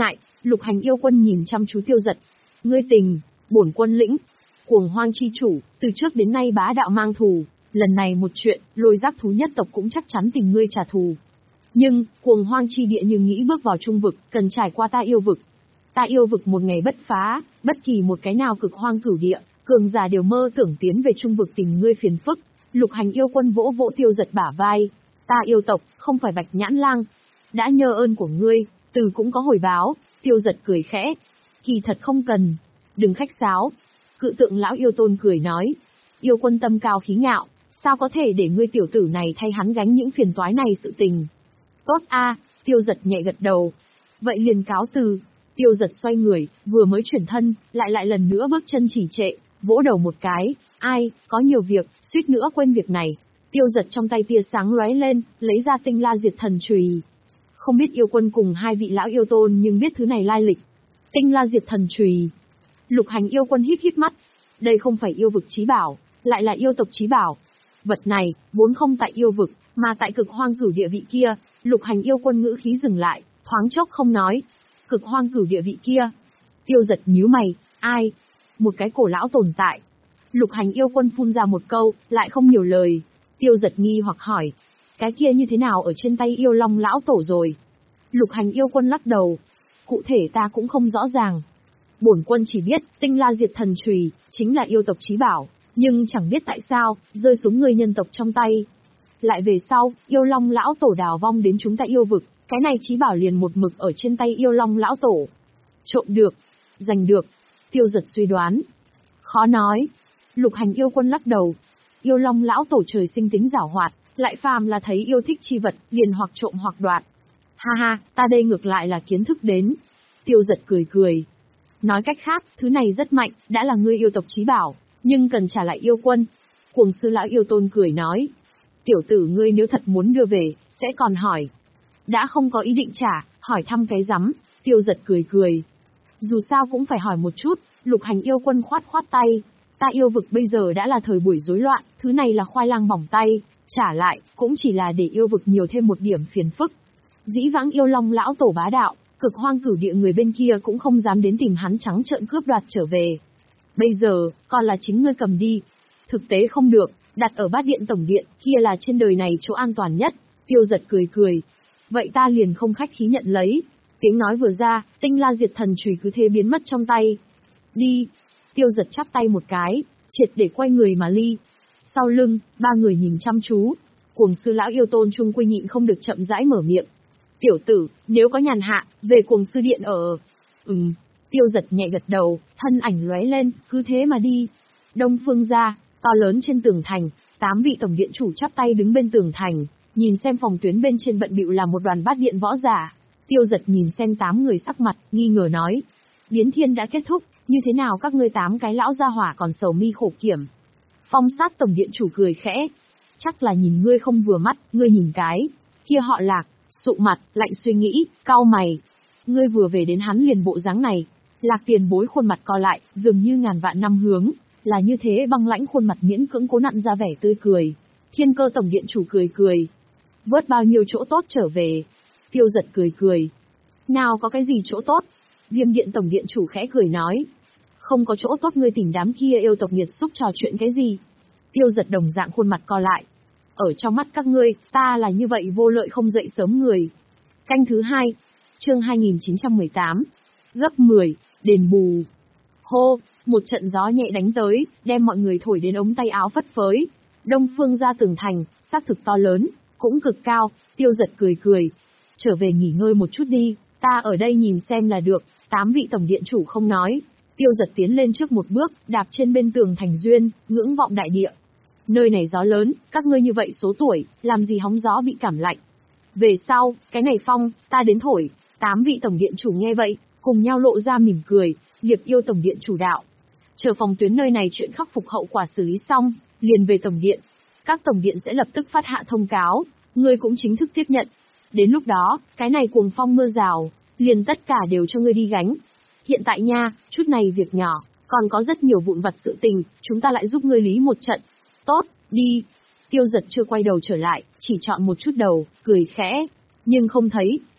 Lục Hành yêu quân nhìn chăm chú Tiêu Giật. Ngươi tình, bổn quân lĩnh. Cuồng Hoang chi chủ, từ trước đến nay bá đạo mang thù, lần này một chuyện, Lôi Giác thú nhất tộc cũng chắc chắn tìm ngươi trả thù. Nhưng, Cuồng Hoang chi địa như nghĩ bước vào trung vực, cần trải qua ta yêu vực. Ta yêu vực một ngày bất phá, bất kỳ một cái nào cực hoang cửu địa, cường giả đều mơ tưởng tiến về trung vực tìm ngươi phiền phức. Lục Hành yêu quân vỗ vỗ Tiêu Giật bả vai. Ta yêu tộc, không phải Bạch Nhãn Lang. Đã nhờ ơn của ngươi, từ cũng có hồi báo. Tiêu Giật cười khẽ. Kỳ thật không cần. Đừng khách sáo. Cự tượng lão yêu tôn cười nói. Yêu quân tâm cao khí ngạo, sao có thể để ngươi tiểu tử này thay hắn gánh những phiền toái này sự tình. Tốt a, Tiêu Giật nhẹ gật đầu. Vậy liền cáo từ. Tiêu Giật xoay người, vừa mới chuyển thân, lại lại lần nữa bước chân chỉ trệ, vỗ đầu một cái. Ai, có nhiều việc, suýt nữa quên việc này. Tiêu Giật trong tay tia sáng lóe lên, lấy ra Tinh La Diệt Thần Chùy. Không biết yêu quân cùng hai vị lão yêu tôn nhưng biết thứ này lai lịch. Tinh La Diệt Thần Chùy. Lục Hành yêu quân híp híp mắt. Đây không phải yêu vực chí bảo, lại là yêu tộc chí bảo. Vật này, vốn không tại yêu vực, mà tại cực hoang cửu địa vị kia. Lục Hành yêu quân ngữ khí dừng lại, thoáng chốc không nói. Cực hoang cửu địa vị kia. Tiêu Giật nhíu mày, ai? Một cái cổ lão tồn tại. Lục Hành yêu quân phun ra một câu, lại không nhiều lời. Tiêu Giật nghi hoặc hỏi, cái kia như thế nào ở trên tay yêu long lão tổ rồi? Lục Hành yêu quân lắc đầu, cụ thể ta cũng không rõ ràng. Bổn quân chỉ biết, Tinh La Diệt Thần Chùy chính là yêu tộc chí bảo, nhưng chẳng biết tại sao, rơi xuống người nhân tộc trong tay. Lại về sau, yêu long lão tổ đào vong đến chúng ta yêu vực, cái này chí bảo liền một mực ở trên tay yêu long lão tổ. Trộm được, giành được, Tiêu Giật suy đoán. Khó nói. Lục Hành yêu quân lắc đầu. Yêu long lão tổ trời sinh tính giảo hoạt, lại phàm là thấy yêu thích chi vật, liền hoặc trộm hoặc đoạt. Ha ha, ta đây ngược lại là kiến thức đến. Tiêu Giật cười cười. Nói cách khác, thứ này rất mạnh, đã là ngươi yêu tộc chí bảo, nhưng cần trả lại yêu quân. Cuồng sư lão yêu tôn cười nói. Tiểu tử ngươi nếu thật muốn đưa về, sẽ còn hỏi. Đã không có ý định trả, hỏi thăm cái rắm. Tiêu Giật cười cười. Dù sao cũng phải hỏi một chút. Lục Hành yêu quân khoát khoát tay. Ta yêu vực bây giờ đã là thời buổi rối loạn, thứ này là khoai lang bỏng tay, trả lại, cũng chỉ là để yêu vực nhiều thêm một điểm phiền phức. Dĩ vãng yêu long lão tổ bá đạo, cực hoang cửu địa người bên kia cũng không dám đến tìm hắn trắng trợn cướp đoạt trở về. Bây giờ, còn là chính ngươi cầm đi. Thực tế không được, đặt ở bát điện tổng điện, kia là trên đời này chỗ an toàn nhất. Tiêu Giật cười cười. Vậy ta liền không khách khí nhận lấy. Tiếng nói vừa ra, Tinh La Diệt Thần Chùy cứ thế biến mất trong tay. Đi. Tiêu Giật chắp tay một cái, triệt để quay người mà ly. Sau lưng, ba người nhìn chăm chú. Cuồng sư lão yêu tôn trung quy nhịn không được chậm rãi mở miệng. Tiểu tử, nếu có nhàn hạ, về cuồng sư điện ở. Ừm. Tiêu Giật nhẹ gật đầu, thân ảnh lóe lên, cứ thế mà đi. Đông phương gia, to lớn trên tường thành, tám vị tổng điện chủ chắp tay đứng bên tường thành, nhìn xem phòng tuyến bên trên bận bịu là một đoàn bát điện võ giả. Tiêu Giật nhìn xem tám người sắc mặt, nghi ngờ nói. Biến thiên đã kết thúc, như thế nào các ngươi tám cái lão gia hỏa còn sầu mi khổ kiểm? Phong sát tổng điện chủ cười khẽ. Chắc là nhìn ngươi không vừa mắt, ngươi nhìn cái. Kia họ Lạc, sụ mặt, lạnh suy nghĩ, cau mày. Ngươi vừa về đến hắn liền bộ dáng này. Lạc tiền bối khuôn mặt co lại, dường như ngàn vạn năm hướng, là như thế băng lãnh khuôn mặt miễn cưỡng cố nặn ra vẻ tươi cười. Thiên Cơ tổng điện chủ cười cười. Vớt bao nhiêu chỗ tốt trở về. Tiêu Giật cười cười. Nào có cái gì chỗ tốt? Viêm điện tổng điện chủ khẽ cười nói. Không có chỗ tốt ngươi tìm đám kia yêu tộc nghiệt xúc trò chuyện cái gì? Tiêu Giật đồng dạng khuôn mặt co lại. Ở trong mắt các ngươi, ta là như vậy vô lợi không dậy sớm người. Canh thứ hai, chương hai nghìn chín trăm mười tám, gấp mười, đền bù. Hô, một trận gió nhẹ đánh tới, đem mọi người thổi đến ống tay áo phất phới. Đông phương ra tường thành, xác thực to lớn, cũng cực cao. Tiêu Giật cười cười. Trở về nghỉ ngơi một chút đi, ta ở đây nhìn xem là được. Tám vị tổng điện chủ không nói. Tiêu Giật tiến lên trước một bước, đạp trên bên tường thành duyên, ngưỡng vọng đại địa. Nơi này gió lớn, các ngươi như vậy số tuổi, làm gì hóng gió bị cảm lạnh. Về sau, cái này phong, ta đến thổi. Tám vị tổng điện chủ nghe vậy, cùng nhau lộ ra mỉm cười, Liệp yêu tổng điện chủ đạo. Chờ phòng tuyến nơi này chuyện khắc phục hậu quả xử lý xong, liền về tổng điện. Các tổng điện sẽ lập tức phát hạ thông cáo, ngươi cũng chính thức tiếp nhận. Đến lúc đó, cái này cuồng phong mưa rào, liền tất cả đều cho ngươi đi gánh. Hiện tại nha, chút này việc nhỏ, còn có rất nhiều vụn vặt sự tình, chúng ta lại giúp ngươi lý một trận. Tốt, đi. Tiêu Giật chưa quay đầu trở lại, chỉ chọn một chút đầu, cười khẽ. Nhưng không thấy,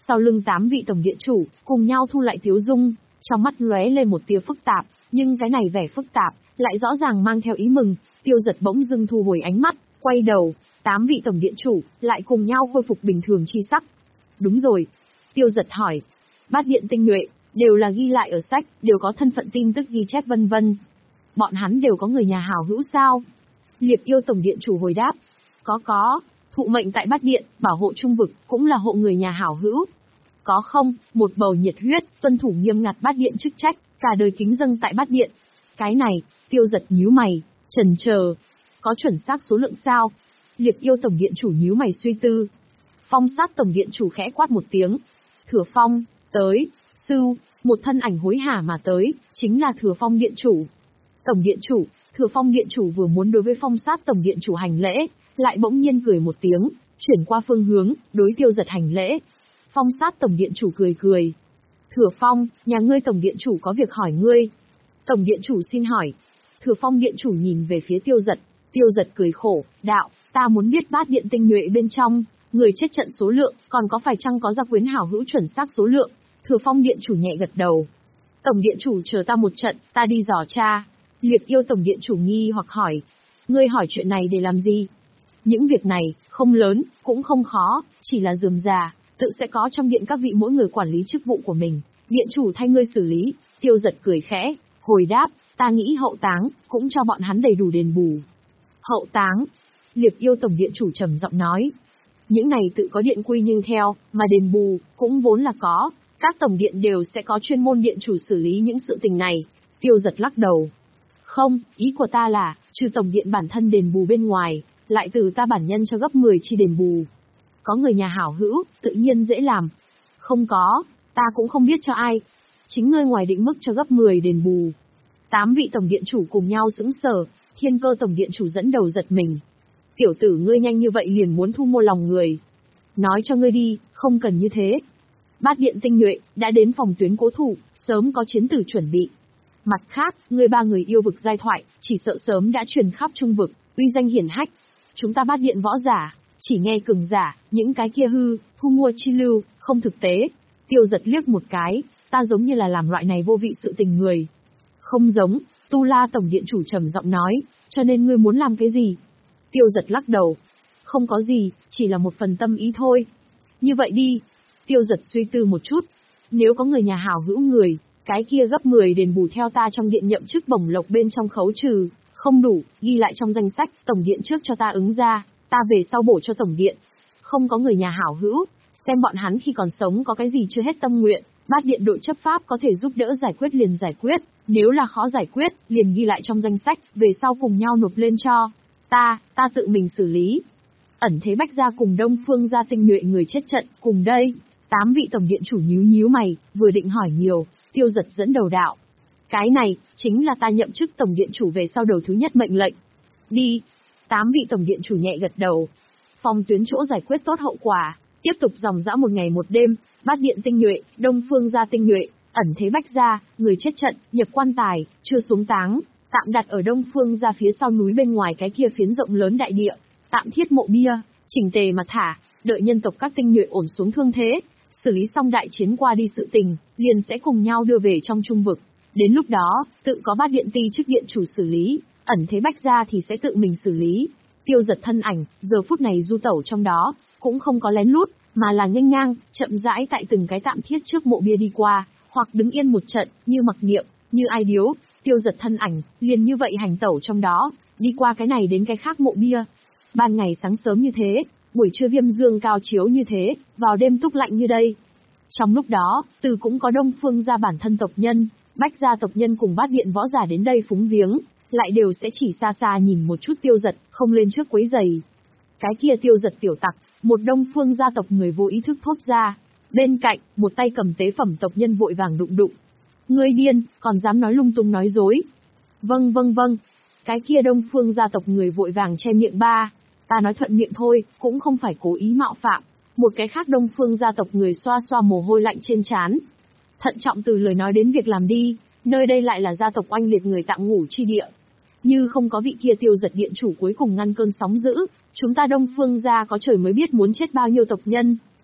Sau lưng tám vị tổng điện chủ, cùng nhau thu lại tiếu dung, trong mắt lóe lên một tia phức tạp, nhưng cái này vẻ phức tạp, lại rõ ràng mang theo ý mừng. Tiêu Dật bỗng dưng thu hồi ánh mắt, quay đầu, tám vị tổng điện chủ, lại cùng nhau khôi phục bình thường chi sắc. Đúng rồi. Tiêu Dật hỏi. Bát điện tinh nhuệ, đều là ghi lại ở sách, đều có thân phận tin tức ghi chép vân vân. Bọn hắn đều có người nhà hảo hữu sao? Liệp Yêu tổng điện chủ hồi đáp. Có có, thụ mệnh tại bát điện, bảo hộ trung vực, cũng là hộ người nhà hảo hữu. Có không, một bầu nhiệt huyết, tuân thủ nghiêm ngặt bát điện chức trách, cả đời kính dâng tại bát điện. Cái này, Tiêu Dật nhíu mày, chần chờ. Có chuẩn xác số lượng sao? Liệp Yêu tổng điện chủ nhíu mày suy tư. Phong Sát tổng điện chủ khẽ quát một tiếng. Thừa Phong, tới, sư, một thân ảnh hối hả mà tới, chính là Thừa Phong điện chủ. Tổng điện chủ, Thừa Phong điện chủ vừa muốn đối với Phong Sát tổng điện chủ hành lễ, lại bỗng nhiên cười một tiếng, chuyển qua phương hướng, đối Tiêu Dật hành lễ. Phong Sát tổng điện chủ cười cười. Thừa Phong, nhà ngươi tổng điện chủ có việc hỏi ngươi. Tổng điện chủ xin hỏi. Thừa Phong điện chủ nhìn về phía Tiêu Dật, Tiêu Dật cười khổ, đạo, ta muốn biết bát điện tinh nhuệ bên trong, người chết trận số lượng, còn có phải chăng có gia quyến hảo hữu chuẩn xác số lượng. Thừa Phong điện chủ nhẹ gật đầu. Tổng điện chủ chờ ta một trận, ta đi dò tra. Liệp Yêu tổng điện chủ nghi hoặc hỏi. Ngươi hỏi chuyện này để làm gì? Những việc này, không lớn, cũng không khó, chỉ là rườm rà, tự sẽ có trong điện các vị mỗi người quản lý chức vụ của mình. Điện chủ thay ngươi xử lý. Tiêu Dật cười khẽ, hồi đáp, ta nghĩ hậu táng, cũng cho bọn hắn đầy đủ đền bù. Hậu táng. Liệp Yêu tổng điện chủ trầm giọng nói. Những này tự có điện quy nhưng theo, mà đền bù, cũng vốn là có. Các tổng điện đều sẽ có chuyên môn điện chủ xử lý những sự tình này. Tiêu Dật lắc đầu. Không, ý của ta là, trừ tổng điện bản thân đền bù bên ngoài, lại từ ta bản nhân cho gấp mười chi đền bù. Có người nhà hảo hữu, tự nhiên dễ làm. Không có, ta cũng không biết cho ai. Chính ngươi ngoài định mức cho gấp mười đền bù. Tám vị tổng điện chủ cùng nhau sững sờ, Thiên Cơ tổng điện chủ dẫn đầu giật mình. Tiểu tử ngươi nhanh như vậy liền muốn thu mua lòng người. Nói cho ngươi đi, không cần như thế. Bát điện tinh nhuệ, đã đến phòng tuyến cố thủ, sớm có chiến tử chuẩn bị. Mặt khác, ngươi ba người yêu vực giai thoại, chỉ sợ sớm đã truyền khắp trung vực, uy danh hiển hách. Chúng ta bát điện võ giả, chỉ nghe cường giả, những cái kia hư, thu mua chi lưu, không thực tế. Tiêu Dật liếc một cái, ta giống như là làm loại này vô vị sự tình người. Không giống, Tu La tổng điện chủ trầm giọng nói, cho nên ngươi muốn làm cái gì? Tiêu Dật lắc đầu. Không có gì, chỉ là một phần tâm ý thôi. Như vậy đi. Tiêu Dật suy tư một chút. Nếu có người nhà hảo hữu người, cái kia gấp mười đền bù theo ta trong điện nhậm chức bổng lộc bên trong khấu trừ, không đủ, ghi lại trong danh sách, tổng điện trước cho ta ứng ra, ta về sau bổ cho tổng điện. Không có người nhà hảo hữu, xem bọn hắn khi còn sống có cái gì chưa hết tâm nguyện, bát điện đội chấp pháp có thể giúp đỡ giải quyết liền giải quyết, nếu là khó giải quyết, liền ghi lại trong danh sách, về sau cùng nhau nộp lên cho ta, ta tự mình xử lý. Ẩn Thế Bách gia cùng Đông Phương gia tinh nhuệ người chết trận, cùng đây. Tám vị tổng điện chủ nhíu nhíu mày, vừa định hỏi nhiều, Tiêu Dật dẫn đầu đạo. Cái này, chính là ta nhậm chức tổng điện chủ về sau đầu thứ nhất mệnh lệnh. Đi. Tám vị tổng điện chủ nhẹ gật đầu. Phòng tuyến chỗ giải quyết tốt hậu quả, tiếp tục dòng dã một ngày một đêm, bát điện tinh nhuệ, Đông Phương gia tinh nhuệ, Ẩn Thế Bách gia, người chết trận, nhập quan tài, chưa xuống táng, tạm đặt ở Đông Phương gia phía sau núi bên ngoài cái kia phiến rộng lớn đại địa, tạm thiết mộ bia, chỉnh tề mà thả, đợi nhân tộc các tinh nhuệ ổn xuống thương thế, xử lý xong đại chiến qua đi sự tình, liền sẽ cùng nhau đưa về trong trung vực. Đến lúc đó, tự có bát điện ti chức điện chủ xử lý, Ẩn Thế Bách gia thì sẽ tự mình xử lý. Tiêu Dật thân ảnh, giờ phút này du tẩu trong đó, cũng không có lén lút, mà là nghênh ngang, chậm rãi tại từng cái tạm thiết trước mộ bia đi qua, hoặc đứng yên một trận, như mặc niệm, như ai điếu. Tiêu Dật thân ảnh, liền như vậy hành tẩu trong đó, đi qua cái này đến cái khác mộ bia. Ban ngày sáng sớm như thế, buổi trưa viêm dương cao chiếu như thế, vào đêm túc lạnh như đây. Trong lúc đó, từ cũng có Đông Phương gia bản thân tộc nhân, Bách gia tộc nhân cùng bát điện võ giả đến đây phúng viếng, lại đều sẽ chỉ xa xa nhìn một chút Tiêu Dật, không lên trước quấy giày. Cái kia Tiêu Dật tiểu tặc, một Đông Phương gia tộc người vô ý thức thốt ra. Bên cạnh, một tay cầm tế phẩm tộc nhân vội vàng đụng đụng. Ngươi điên, còn dám nói lung tung nói dối. Vâng vâng vâng. Cái kia Đông Phương gia tộc người vội vàng che miệng ba. Ta nói thuận miệng thôi, cũng không phải cố ý mạo phạm. Một cái khác Đông Phương gia tộc người xoa xoa mồ hôi lạnh trên trán. Thận trọng từ lời nói đến việc làm đi, nơi đây lại là gia tộc oanh liệt người tạm ngủ chi địa. Như không có vị kia Tiêu Dật điện chủ cuối cùng ngăn cơn sóng dữ, chúng ta Đông Phương gia có trời mới biết muốn chết bao nhiêu tộc nhân.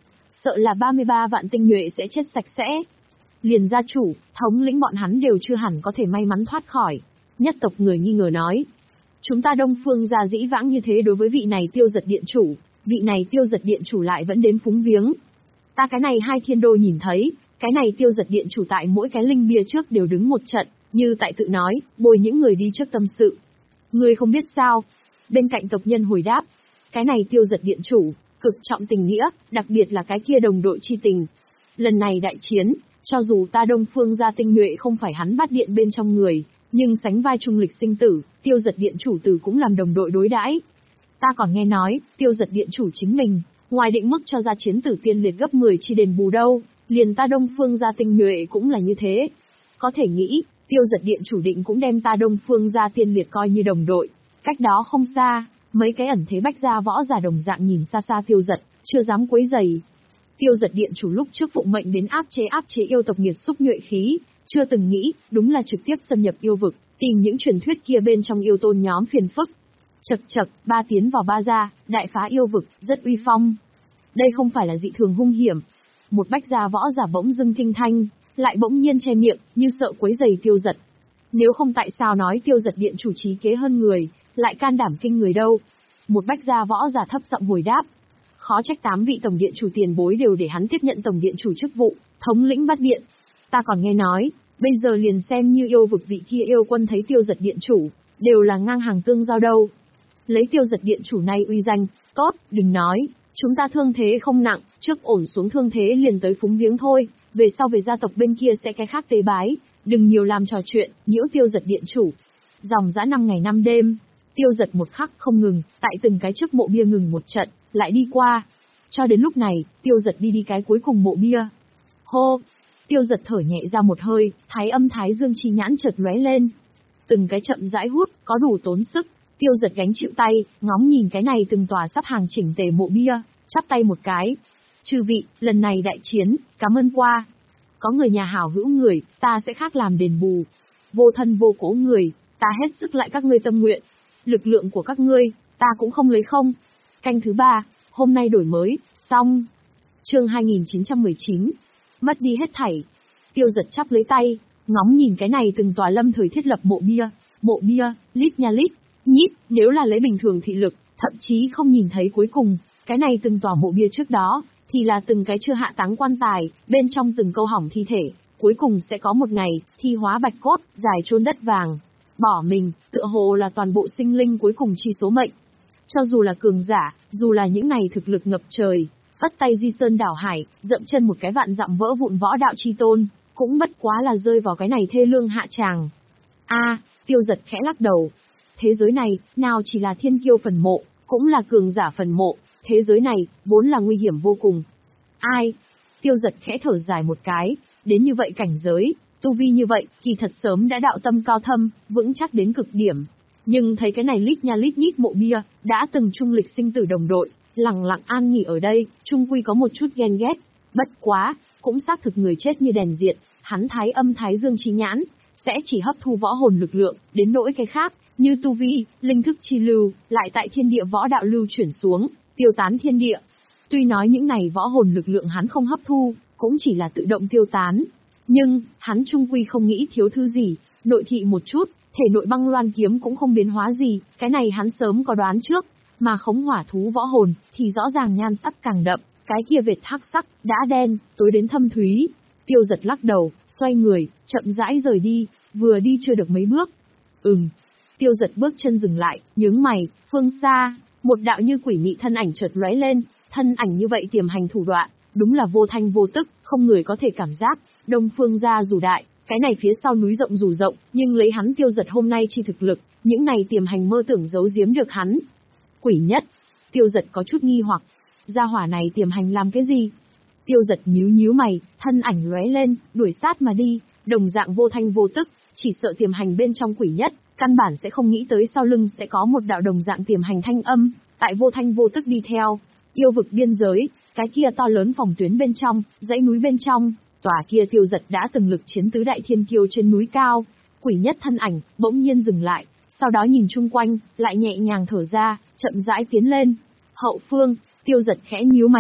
sợ là ba mươi ba vạn tinh nhuệ sẽ chết sạch sẽ. Liền gia chủ, thống lĩnh bọn hắn đều chưa hẳn có thể may mắn thoát khỏi. Nhất tộc người nghi ngờ nói. Chúng ta Đông Phương gia dĩ vãng như thế đối với vị này Tiêu Giật điện chủ, vị này Tiêu Giật điện chủ lại vẫn đến phúng viếng. Ta cái này hai thiên đô nhìn thấy, cái này Tiêu Giật điện chủ tại mỗi cái linh bia trước đều đứng một trận, như tại tự nói, bồi những người đi trước tâm sự. Ngươi không biết sao? Bên cạnh tộc nhân hồi đáp, cái này Tiêu Giật điện chủ, cực trọng tình nghĩa, đặc biệt là cái kia đồng đội chi tình. Lần này đại chiến, cho dù ta Đông Phương gia tinh nhuệ không phải hắn bắt điện bên trong người, nhưng sánh vai trung lịch sinh tử, Tiêu Giật điện chủ tử cũng làm đồng đội đối đãi. Ta còn nghe nói, Tiêu Giật điện chủ chính mình, ngoài định mức cho ra chiến tử tiên liệt gấp mười chi đền bù đâu, liền ta Đông Phương gia tinh nhuệ cũng là như thế. Có thể nghĩ, Tiêu Giật điện chủ định cũng đem ta Đông Phương gia tiên liệt coi như đồng đội. Cách đó không xa, mấy cái ẩn thế bách gia võ giả đồng dạng nhìn xa xa Tiêu Giật, chưa dám quấy rầy. Tiêu Giật điện chủ lúc trước phụng mệnh đến áp chế áp chế yêu tộc nghiệt xúc nhuệ khí, chưa từng nghĩ, đúng là trực tiếp xâm nhập yêu vực, tìm những truyền thuyết kia bên trong yêu tôn nhóm phiền phức. Chậc chậc, ba tiến vào ba ra, đại phá yêu vực, rất uy phong. Đây không phải là dị thường hung hiểm. Một bách gia võ giả bỗng dưng kinh thanh, lại bỗng nhiên che miệng, như sợ quấy rầy Tiêu Giật. Nếu không tại sao nói Tiêu Giật điện chủ trí kế hơn người, lại can đảm kinh người đâu. Một bách gia võ giả thấp giọng hồi đáp. Khó trách tám vị tổng điện chủ tiền bối đều để hắn tiếp nhận tổng điện chủ chức vụ, thống lĩnh bắt điện. Ta còn nghe nói, bây giờ liền xem như yêu vực vị kia yêu quân thấy Tiêu Giật điện chủ, đều là ngang hàng tương giao đâu. Lấy Tiêu Giật điện chủ này uy danh, tốt, đừng nói, chúng ta thương thế không nặng, trước ổn xuống thương thế liền tới phúng viếng thôi, về sau về gia tộc bên kia sẽ cái khác tế bái, đừng nhiều làm trò chuyện, nhiễu Tiêu Giật điện chủ. Dòng dã năm ngày năm đêm, Tiêu Giật một khắc không ngừng, tại từng cái trước mộ bia ngừng một trận, lại đi qua. Cho đến lúc này, Tiêu Giật đi đi cái cuối cùng mộ bia. Hô! Tiêu Giật thở nhẹ ra một hơi, thái âm thái dương chi nhãn chợt lóe lên. Từng cái chậm rãi hút, có đủ tốn sức. Tiêu Giật gánh chịu tay, ngóng nhìn cái này từng tòa sắp hàng chỉnh tề mộ bia, chắp tay một cái. Chư vị, lần này đại chiến, cảm ơn qua. Có người nhà hảo hữu người, ta sẽ khác làm đền bù. Vô thân vô cố người, ta hết sức lại các ngươi tâm nguyện. Lực lượng của các ngươi, ta cũng không lấy không. Canh thứ ba, hôm nay đổi mới, xong. Chương hai nghìn chín trăm mười chín. Mất đi hết thảy. Tiêu Giật chắp lấy tay, ngóng nhìn cái này từng tòa lâm thời thiết lập mộ bia, mộ bia, lít nha lít, nhít, nếu là lấy bình thường thị lực, thậm chí không nhìn thấy cuối cùng, cái này từng tòa mộ bia trước đó, thì là từng cái chưa hạ táng quan tài, bên trong từng câu hỏng thi thể, cuối cùng sẽ có một ngày, thi hóa bạch cốt, dài chôn đất vàng. Bỏ mình, tựa hồ là toàn bộ sinh linh cuối cùng chi số mệnh. Cho dù là cường giả, dù là những này thực lực ngập trời, vắt tay di sơn đảo hải, dậm chân một cái vạn dặm vỡ vụn võ đạo chi tôn, cũng bất quá là rơi vào cái này thê lương hạ tràng. A, Tiêu Giật khẽ lắc đầu. Thế giới này, nào chỉ là thiên kiêu phần mộ, cũng là cường giả phần mộ, thế giới này, vốn là nguy hiểm vô cùng. Ai? Tiêu Giật khẽ thở dài một cái, đến như vậy cảnh giới, tu vi như vậy, kỳ thật sớm đã đạo tâm cao thâm, vững chắc đến cực điểm. Nhưng thấy cái này lít nha lít nhít mộ bia, đã từng trung lịch sinh tử đồng đội, lặng lặng an nghỉ ở đây, chung quy có một chút ghen ghét. Bất quá, cũng xác thực người chết như đèn diệt, hắn thái âm thái dương chi nhãn, sẽ chỉ hấp thu võ hồn lực lượng, đến nỗi cái khác, như tu vi, linh thức chi lưu, lại tại thiên địa võ đạo lưu chuyển xuống, tiêu tán thiên địa. Tuy nói những này võ hồn lực lượng hắn không hấp thu, cũng chỉ là tự động tiêu tán. Nhưng, hắn chung quy không nghĩ thiếu thứ gì, nội thị một chút, thể nội băng loan kiếm cũng không biến hóa gì, cái này hắn sớm có đoán trước, mà khống hỏa thú võ hồn, thì rõ ràng nhan sắc càng đậm, cái kia vệt hắc sắc, đã đen, tối đến thâm thúy. Tiêu Giật lắc đầu, xoay người, chậm rãi rời đi, vừa đi chưa được mấy bước. Ừm. Tiêu Giật bước chân dừng lại, nhướng mày, phương xa, một đạo như quỷ mị thân ảnh chợt lóe lên, thân ảnh như vậy tiềm hành thủ đoạn, đúng là vô thanh vô tức, không người có thể cảm giác. Đông Phương gia dù đại, cái này phía sau núi rộng dù rộng, nhưng lấy hắn Tiêu Giật hôm nay chi thực lực, những này tiềm hành mơ tưởng giấu giếm được hắn. Quỷ nhất. Tiêu Giật có chút nghi hoặc, gia hỏa này tiềm hành làm cái gì? Tiêu Giật nhíu nhíu mày, thân ảnh lóe lên, đuổi sát mà đi, đồng dạng vô thanh vô tức, chỉ sợ tiềm hành bên trong quỷ nhất, căn bản sẽ không nghĩ tới sau lưng sẽ có một đạo đồng dạng tiềm hành thanh âm, tại vô thanh vô tức đi theo. Yêu vực biên giới, cái kia to lớn phòng tuyến bên trong, dãy núi bên trong, tòa kia Tiêu Giật đã từng lực chiến tứ đại thiên kiêu trên núi cao. Quỷ nhất thân ảnh, bỗng nhiên dừng lại, sau đó nhìn chung quanh, lại nhẹ nhàng thở ra, chậm rãi tiến lên. Hậu phương, Tiêu Giật khẽ nhíu mày,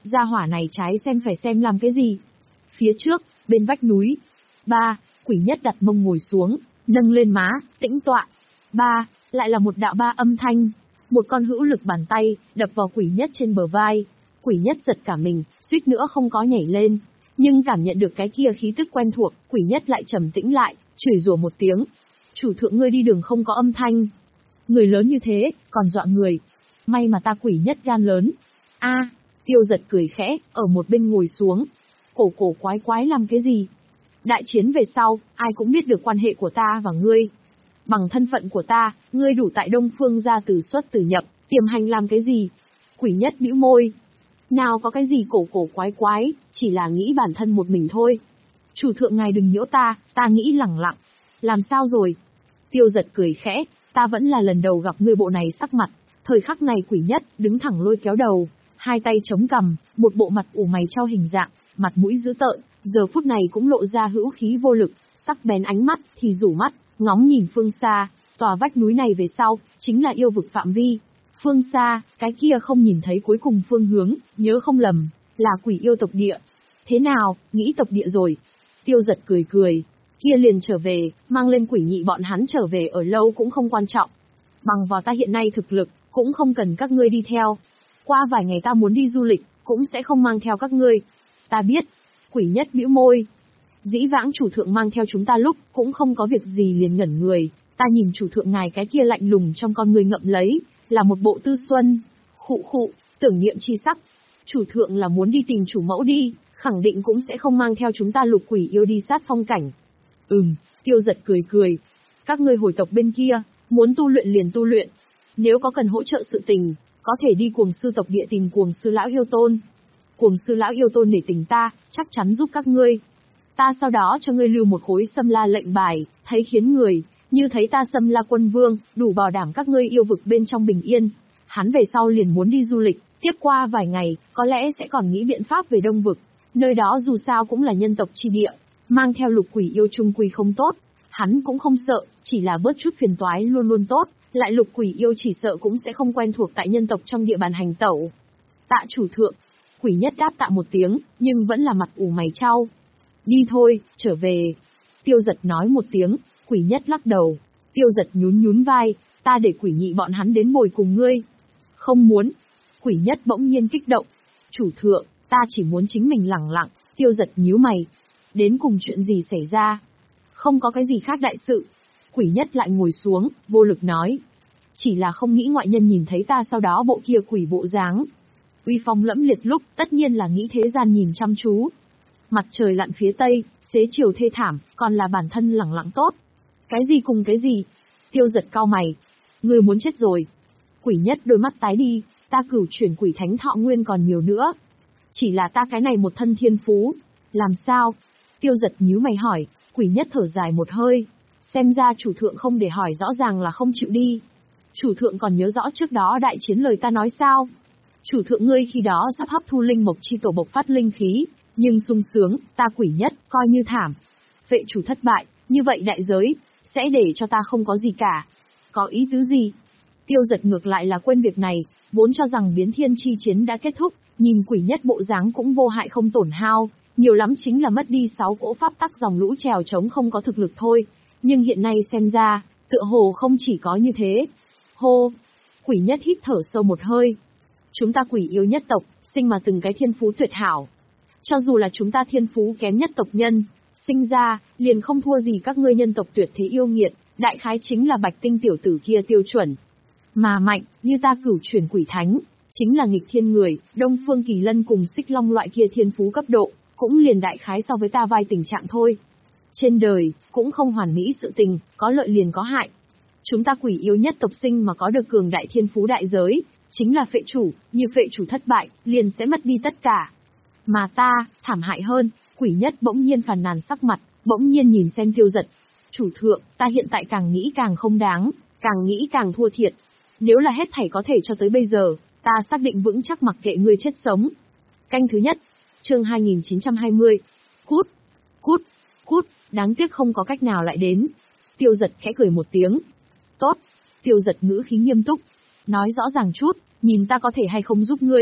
gia hỏa này trái xem phải xem làm cái gì. Phía trước, bên vách núi. Ba, quỷ nhất đặt mông ngồi xuống, nâng lên má, tĩnh tọa. Ba, lại là một đạo ba âm thanh. Một con hữu lực bàn tay, đập vào quỷ nhất trên bờ vai. Quỷ nhất giật cả mình, suýt nữa không có nhảy lên. Nhưng cảm nhận được cái kia khí tức quen thuộc, quỷ nhất lại trầm tĩnh lại, chửi rủa một tiếng. Chủ thượng ngươi đi đường không có âm thanh. Người lớn như thế, còn dọa người. May mà ta quỷ nhất gan lớn. A, Tiêu Giật cười khẽ, ở một bên ngồi xuống. Cổ cổ quái quái làm cái gì? Đại chiến về sau, ai cũng biết được quan hệ của ta và ngươi. Bằng thân phận của ta, ngươi đủ tại Đông Phương gia từ xuất từ nhập, tiềm hành làm cái gì? Quỷ nhất bĩu môi. Nào có cái gì cổ cổ quái quái, chỉ là nghĩ bản thân một mình thôi. Chủ thượng ngài đừng nhiễu ta, ta nghĩ lẳng lặng. Làm sao rồi? Tiêu Giật cười khẽ, ta vẫn là lần đầu gặp ngươi bộ này sắc mặt. Thời khắc này quỷ nhất, đứng thẳng lôi kéo đầu, hai tay chống cằm, một bộ mặt ủ mày trao hình dạng, mặt mũi dữ tợn, giờ phút này cũng lộ ra hữu khí vô lực, sắc bén ánh mắt, thì rủ mắt, ngóng nhìn phương xa, tòa vách núi này về sau, chính là yêu vực phạm vi. Phương xa, cái kia không nhìn thấy cuối cùng phương hướng, nhớ không lầm, là quỷ yêu tộc địa. Thế nào, nghĩ tộc địa rồi? Tiêu Giật cười cười, kia liền trở về, mang lên quỷ nhị bọn hắn trở về ở lâu cũng không quan trọng. Bằng vào ta hiện nay thực lực, cũng không cần các ngươi đi theo. Qua vài ngày ta muốn đi du lịch, cũng sẽ không mang theo các ngươi. Ta biết. Quỷ nhất bĩu môi. Dĩ vãng chủ thượng mang theo chúng ta lúc, cũng không có việc gì liền ngẩn người. Ta nhìn chủ thượng ngài cái kia lạnh lùng trong con người ngậm lấy, là một bộ tư xuân. Khụ khụ, tưởng niệm chi sắc. Chủ thượng là muốn đi tìm chủ mẫu đi, khẳng định cũng sẽ không mang theo chúng ta lục quỷ yêu đi sát phong cảnh. Ừm, Tiêu Giật cười cười. Các ngươi hồi tộc bên kia, muốn tu luyện liền tu luyện. Nếu có cần hỗ trợ sự tình, có thể đi Cuồng sư tộc địa tìm Cuồng sư lão yêu tôn. Cuồng sư lão yêu tôn nể tình ta, chắc chắn giúp các ngươi. Ta sau đó cho ngươi lưu một khối xâm la lệnh bài, thấy khiến người, như thấy ta xâm la quân vương, đủ bảo đảm các ngươi yêu vực bên trong bình yên. Hắn về sau liền muốn đi du lịch, tiếp qua vài ngày, có lẽ sẽ còn nghĩ biện pháp về đông vực. Nơi đó dù sao cũng là nhân tộc chi địa, mang theo lục quỷ yêu chung quy không tốt. Hắn cũng không sợ, chỉ là bớt chút phiền toái luôn luôn tốt, lại lục quỷ yêu chỉ sợ cũng sẽ không quen thuộc tại nhân tộc trong địa bàn hành tẩu. Tạ chủ thượng. Quỷ nhất đáp tạ một tiếng, nhưng vẫn là mặt ủ mày trao. Đi thôi, trở về. Tiêu Giật nói một tiếng, quỷ nhất lắc đầu. Tiêu Giật nhún nhún vai, ta để quỷ nhị bọn hắn đến bồi cùng ngươi. Không muốn. Quỷ nhất bỗng nhiên kích động. Chủ thượng, ta chỉ muốn chính mình lẳng lặng. Tiêu Giật nhíu mày. Đến cùng chuyện gì xảy ra? Không có cái gì khác đại sự. Quỷ nhất lại ngồi xuống, vô lực nói. Chỉ là không nghĩ ngoại nhân nhìn thấy ta sau đó bộ kia quỷ bộ dáng. Uy phong lẫm liệt lúc, tất nhiên là nghĩ thế gian nhìn chăm chú. Mặt trời lặn phía tây, xế chiều thê thảm, còn là bản thân lẳng lặng tốt. Cái gì cùng cái gì? Tiêu Giật cau mày. Ngươi muốn chết rồi. Quỷ nhất đôi mắt tái đi, ta cửu chuyển quỷ thánh thọ nguyên còn nhiều nữa. Chỉ là ta cái này một thân thiên phú. Làm sao? Tiêu Giật nhíu mày hỏi, quỷ nhất thở dài một hơi. Xem ra chủ thượng không để hỏi rõ ràng là không chịu đi. Chủ thượng còn nhớ rõ trước đó đại chiến lời ta nói sao? Chủ thượng ngươi khi đó sắp hấp thu linh mộc chi tổ bộc phát linh khí, nhưng sung sướng, ta quỷ nhất, coi như thảm. Vệ chủ thất bại, như vậy đại giới, sẽ để cho ta không có gì cả. Có ý tứ gì? Tiêu Giật ngược lại là quên việc này, vốn cho rằng biến thiên chi chiến đã kết thúc, nhìn quỷ nhất bộ dáng cũng vô hại không tổn hao, nhiều lắm chính là mất đi sáu cỗ pháp tắc dòng lũ trèo trống không có thực lực thôi. Nhưng hiện nay xem ra, tựa hồ không chỉ có như thế. Hô! Quỷ nhất hít thở sâu một hơi. Chúng ta quỷ yêu nhất tộc, sinh mà từng cái thiên phú tuyệt hảo. Cho dù là chúng ta thiên phú kém nhất tộc nhân, sinh ra, liền không thua gì các ngươi nhân tộc tuyệt thế yêu nghiệt, đại khái chính là bạch tinh tiểu tử kia tiêu chuẩn. Mà mạnh, như ta cửu chuyển quỷ thánh, chính là nghịch thiên người, Đông Phương Kỳ Lân cùng Xích Long loại kia thiên phú cấp độ, cũng liền đại khái so với ta vai tình trạng thôi. Trên đời, cũng không hoàn mỹ sự tình, có lợi liền có hại. Chúng ta quỷ yêu nhất tộc sinh mà có được cường đại thiên phú đại giới, chính là phệ chủ, như phệ chủ thất bại, liền sẽ mất đi tất cả. Mà ta, thảm hại hơn, quỷ nhất bỗng nhiên phàn nàn sắc mặt, bỗng nhiên nhìn xem Tiêu Giật. Chủ thượng, ta hiện tại càng nghĩ càng không đáng, càng nghĩ càng thua thiệt. Nếu là hết thảy có thể cho tới bây giờ, ta xác định vững chắc mặc kệ ngươi chết sống. Canh thứ nhất, chương hai nghìn chín trăm hai mươi. Cút, cút, cút, đáng tiếc không có cách nào lại đến. Tiêu Giật khẽ cười một tiếng. Tốt. Tiêu Giật ngữ khí nghiêm túc. Nói rõ ràng chút, nhìn ta có thể hay không giúp ngươi.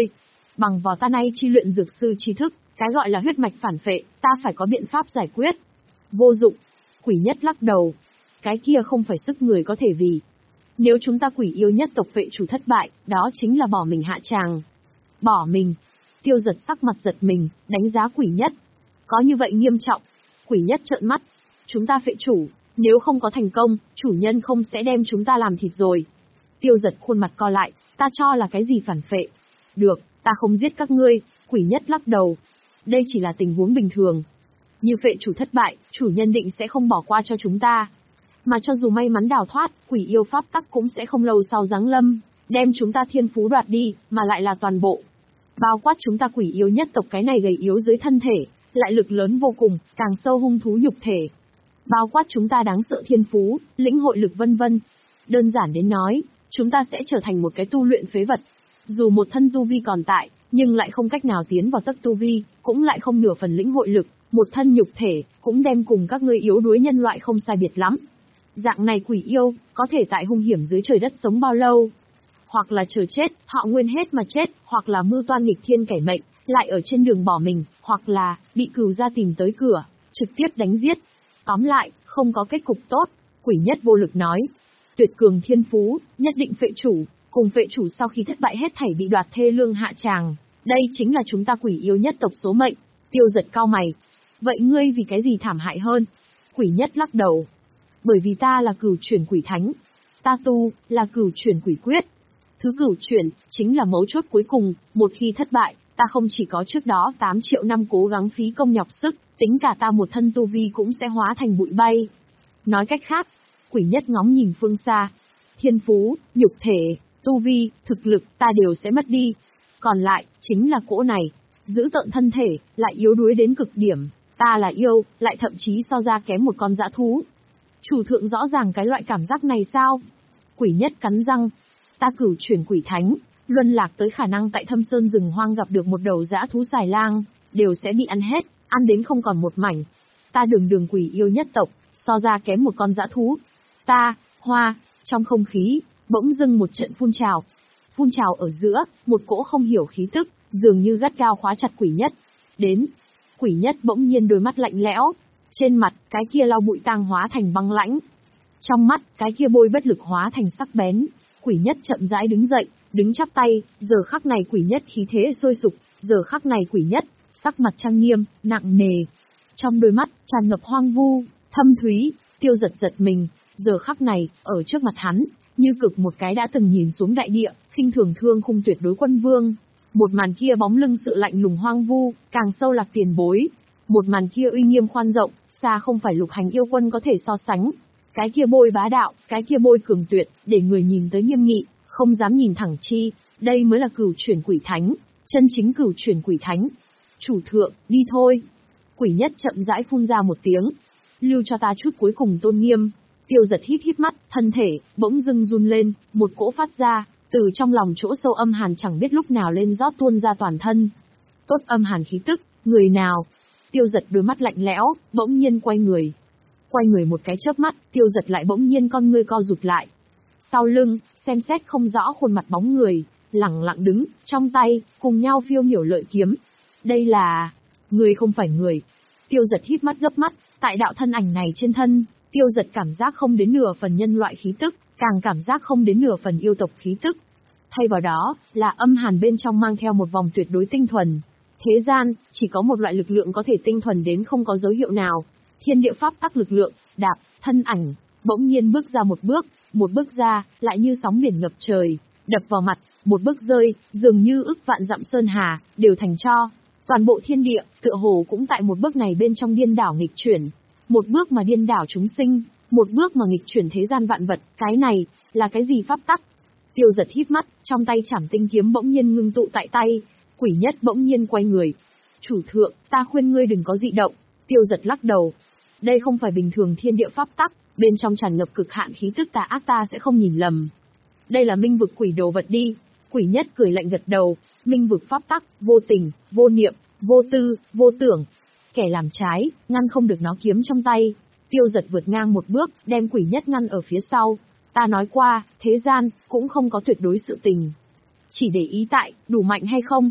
Bằng vào ta nay chi luyện dược sư tri thức, cái gọi là huyết mạch phản phệ, ta phải có biện pháp giải quyết. Vô dụng. Quỷ nhất lắc đầu. Cái kia không phải sức người có thể vì. Nếu chúng ta quỷ yêu nhất tộc vệ chủ thất bại, đó chính là bỏ mình hạ tràng. Bỏ mình. Tiêu Giật sắc mặt giật mình, đánh giá quỷ nhất. Có như vậy nghiêm trọng. Quỷ nhất trợn mắt. Chúng ta phệ chủ, nếu không có thành công, chủ nhân không sẽ đem chúng ta làm thịt rồi. Tiêu Giật khuôn mặt co lại, ta cho là cái gì phản phệ. Được, ta không giết các ngươi. Quỷ nhất lắc đầu. Đây chỉ là tình huống bình thường. Như phệ chủ thất bại, chủ nhân định sẽ không bỏ qua cho chúng ta. Mà cho dù may mắn đào thoát, quỷ yêu pháp tắc cũng sẽ không lâu sau giáng lâm, đem chúng ta thiên phú đoạt đi, mà lại là toàn bộ. Bao quát chúng ta quỷ yêu nhất tộc cái này gầy yếu dưới thân thể, lại lực lớn vô cùng, càng sâu hung thú nhục thể. Bao quát chúng ta đáng sợ thiên phú, lĩnh hội lực vân vân. Đơn giản đến nói, chúng ta sẽ trở thành một cái tu luyện phế vật. Dù một thân tu vi còn tại, nhưng lại không cách nào tiến vào tấc tu vi, cũng lại không nửa phần lĩnh hội lực, một thân nhục thể, cũng đem cùng các ngươi yếu đuối nhân loại không sai biệt lắm. Dạng này quỷ yêu, có thể tại hung hiểm dưới trời đất sống bao lâu? Hoặc là chờ chết, họ nguyên hết mà chết, hoặc là mưu toan nghịch thiên cải mệnh, lại ở trên đường bỏ mình, hoặc là bị cừu gia tìm tới cửa, trực tiếp đánh giết. Tóm lại, không có kết cục tốt, quỷ nhất vô lực nói. Tuyệt cường thiên phú, nhất định phệ chủ, cùng phệ chủ sau khi thất bại hết thảy bị đoạt thê lương hạ tràng. Đây chính là chúng ta quỷ yêu nhất tộc số mệnh. Tiêu Giật cao mày. Vậy ngươi vì cái gì thảm hại hơn? Quỷ nhất lắc đầu. Bởi vì ta là cửu chuyển quỷ thánh. Ta tu, là cửu chuyển quỷ quyết. Thứ cửu chuyển, chính là mấu chốt cuối cùng, một khi thất bại, ta không chỉ có trước đó tám triệu năm cố gắng phí công nhọc sức, tính cả ta một thân tu vi cũng sẽ hóa thành bụi bay. Nói cách khác, quỷ nhất ngóng nhìn phương xa. Thiên phú, nhục thể, tu vi, thực lực, ta đều sẽ mất đi. Còn lại, chính là cỗ này. Giữ tợn thân thể, lại yếu đuối đến cực điểm. Ta là yêu, lại thậm chí so ra kém một con dã thú. Chủ thượng rõ ràng cái loại cảm giác này sao? Quỷ nhất cắn răng. Ta cửu chuyển quỷ thánh, luân lạc tới khả năng tại thâm sơn rừng hoang gặp được một đầu dã thú xài lang, đều sẽ bị ăn hết, ăn đến không còn một mảnh. Ta đường đường quỷ yêu nhất tộc, so ra kém một con dã thú. Ta, hoa, trong không khí, bỗng dưng một trận phun trào. Phun trào ở giữa, một cỗ không hiểu khí tức, dường như gắt gao khóa chặt quỷ nhất. Đến, quỷ nhất bỗng nhiên đôi mắt lạnh lẽo. Trên mặt, cái kia lau bụi tang hóa thành băng lãnh. Trong mắt, cái kia bôi bất lực hóa thành sắc bén. Quỷ nhất chậm rãi đứng dậy, đứng chắp tay, giờ khắc này quỷ nhất khí thế sôi sục, giờ khắc này quỷ nhất, sắc mặt trang nghiêm, nặng nề. Trong đôi mắt, tràn ngập hoang vu, thâm thúy, Tiêu Giật giật mình, giờ khắc này, ở trước mặt hắn, như cực một cái đã từng nhìn xuống đại địa, khinh thường thương khung tuyệt đối quân vương. Một màn kia bóng lưng sự lạnh lùng hoang vu, càng sâu lạc tiền bối. Một màn kia uy nghiêm khoan rộng, xa không phải lục hành yêu quân có thể so sánh. Cái kia bôi bá đạo, cái kia bôi cường tuyệt, để người nhìn tới nghiêm nghị, không dám nhìn thẳng chi, đây mới là cửu chuyển quỷ thánh, chân chính cửu chuyển quỷ thánh. Chủ thượng, đi thôi. Quỷ nhất chậm rãi phun ra một tiếng, lưu cho ta chút cuối cùng tôn nghiêm. Tiêu Giật hít hít mắt, thân thể, bỗng dưng run lên, một cỗ phát ra, từ trong lòng chỗ sâu âm hàn chẳng biết lúc nào lên rót tuôn ra toàn thân. Tốt âm hàn khí tức, người nào? Tiêu Giật đôi mắt lạnh lẽo, bỗng nhiên quay người. Quay người một cái chớp mắt, Tiêu Giật lại bỗng nhiên con ngươi co rụt lại. Sau lưng, xem xét không rõ khuôn mặt bóng người, lẳng lặng đứng, trong tay, cùng nhau phiêu miểu lợi kiếm. Đây là... người không phải người. Tiêu Giật hít mắt gấp mắt, tại đạo thân ảnh này trên thân, Tiêu Giật cảm giác không đến nửa phần nhân loại khí tức, càng cảm giác không đến nửa phần yêu tộc khí tức. Thay vào đó, là âm hàn bên trong mang theo một vòng tuyệt đối tinh thuần. Thế gian, chỉ có một loại lực lượng có thể tinh thuần đến không có dấu hiệu nào. Thiên địa pháp tắc lực lượng, đạp, thân ảnh, bỗng nhiên bước ra một bước, một bước ra, lại như sóng biển ngập trời, đập vào mặt, một bước rơi, dường như ức vạn dặm sơn hà, đều thành tro. Toàn bộ thiên địa, tựa hồ cũng tại một bước này bên trong điên đảo nghịch chuyển. Một bước mà điên đảo chúng sinh, một bước mà nghịch chuyển thế gian vạn vật, cái này, là cái gì pháp tắc? Tiêu Giật hít mắt, trong tay trảm tinh kiếm bỗng nhiên ngưng tụ tại tay, quỷ nhất bỗng nhiên quay người. Chủ thượng, ta khuyên ngươi đừng có dị động. Tiêu Giật lắc đầu. Đây không phải bình thường thiên địa pháp tắc, bên trong tràn ngập cực hạn khí tức tà ác, ta sẽ không nhìn lầm. Đây là minh vực quỷ đồ vật đi. Quỷ nhất cười lạnh gật đầu, minh vực pháp tắc, vô tình, vô niệm, vô tư, vô tưởng. Kẻ làm trái, ngăn không được nó kiếm trong tay. Tiêu Giật vượt ngang một bước, đem quỷ nhất ngăn ở phía sau. Ta nói qua, thế gian, cũng không có tuyệt đối sự tình. Chỉ để ý tại, đủ mạnh hay không.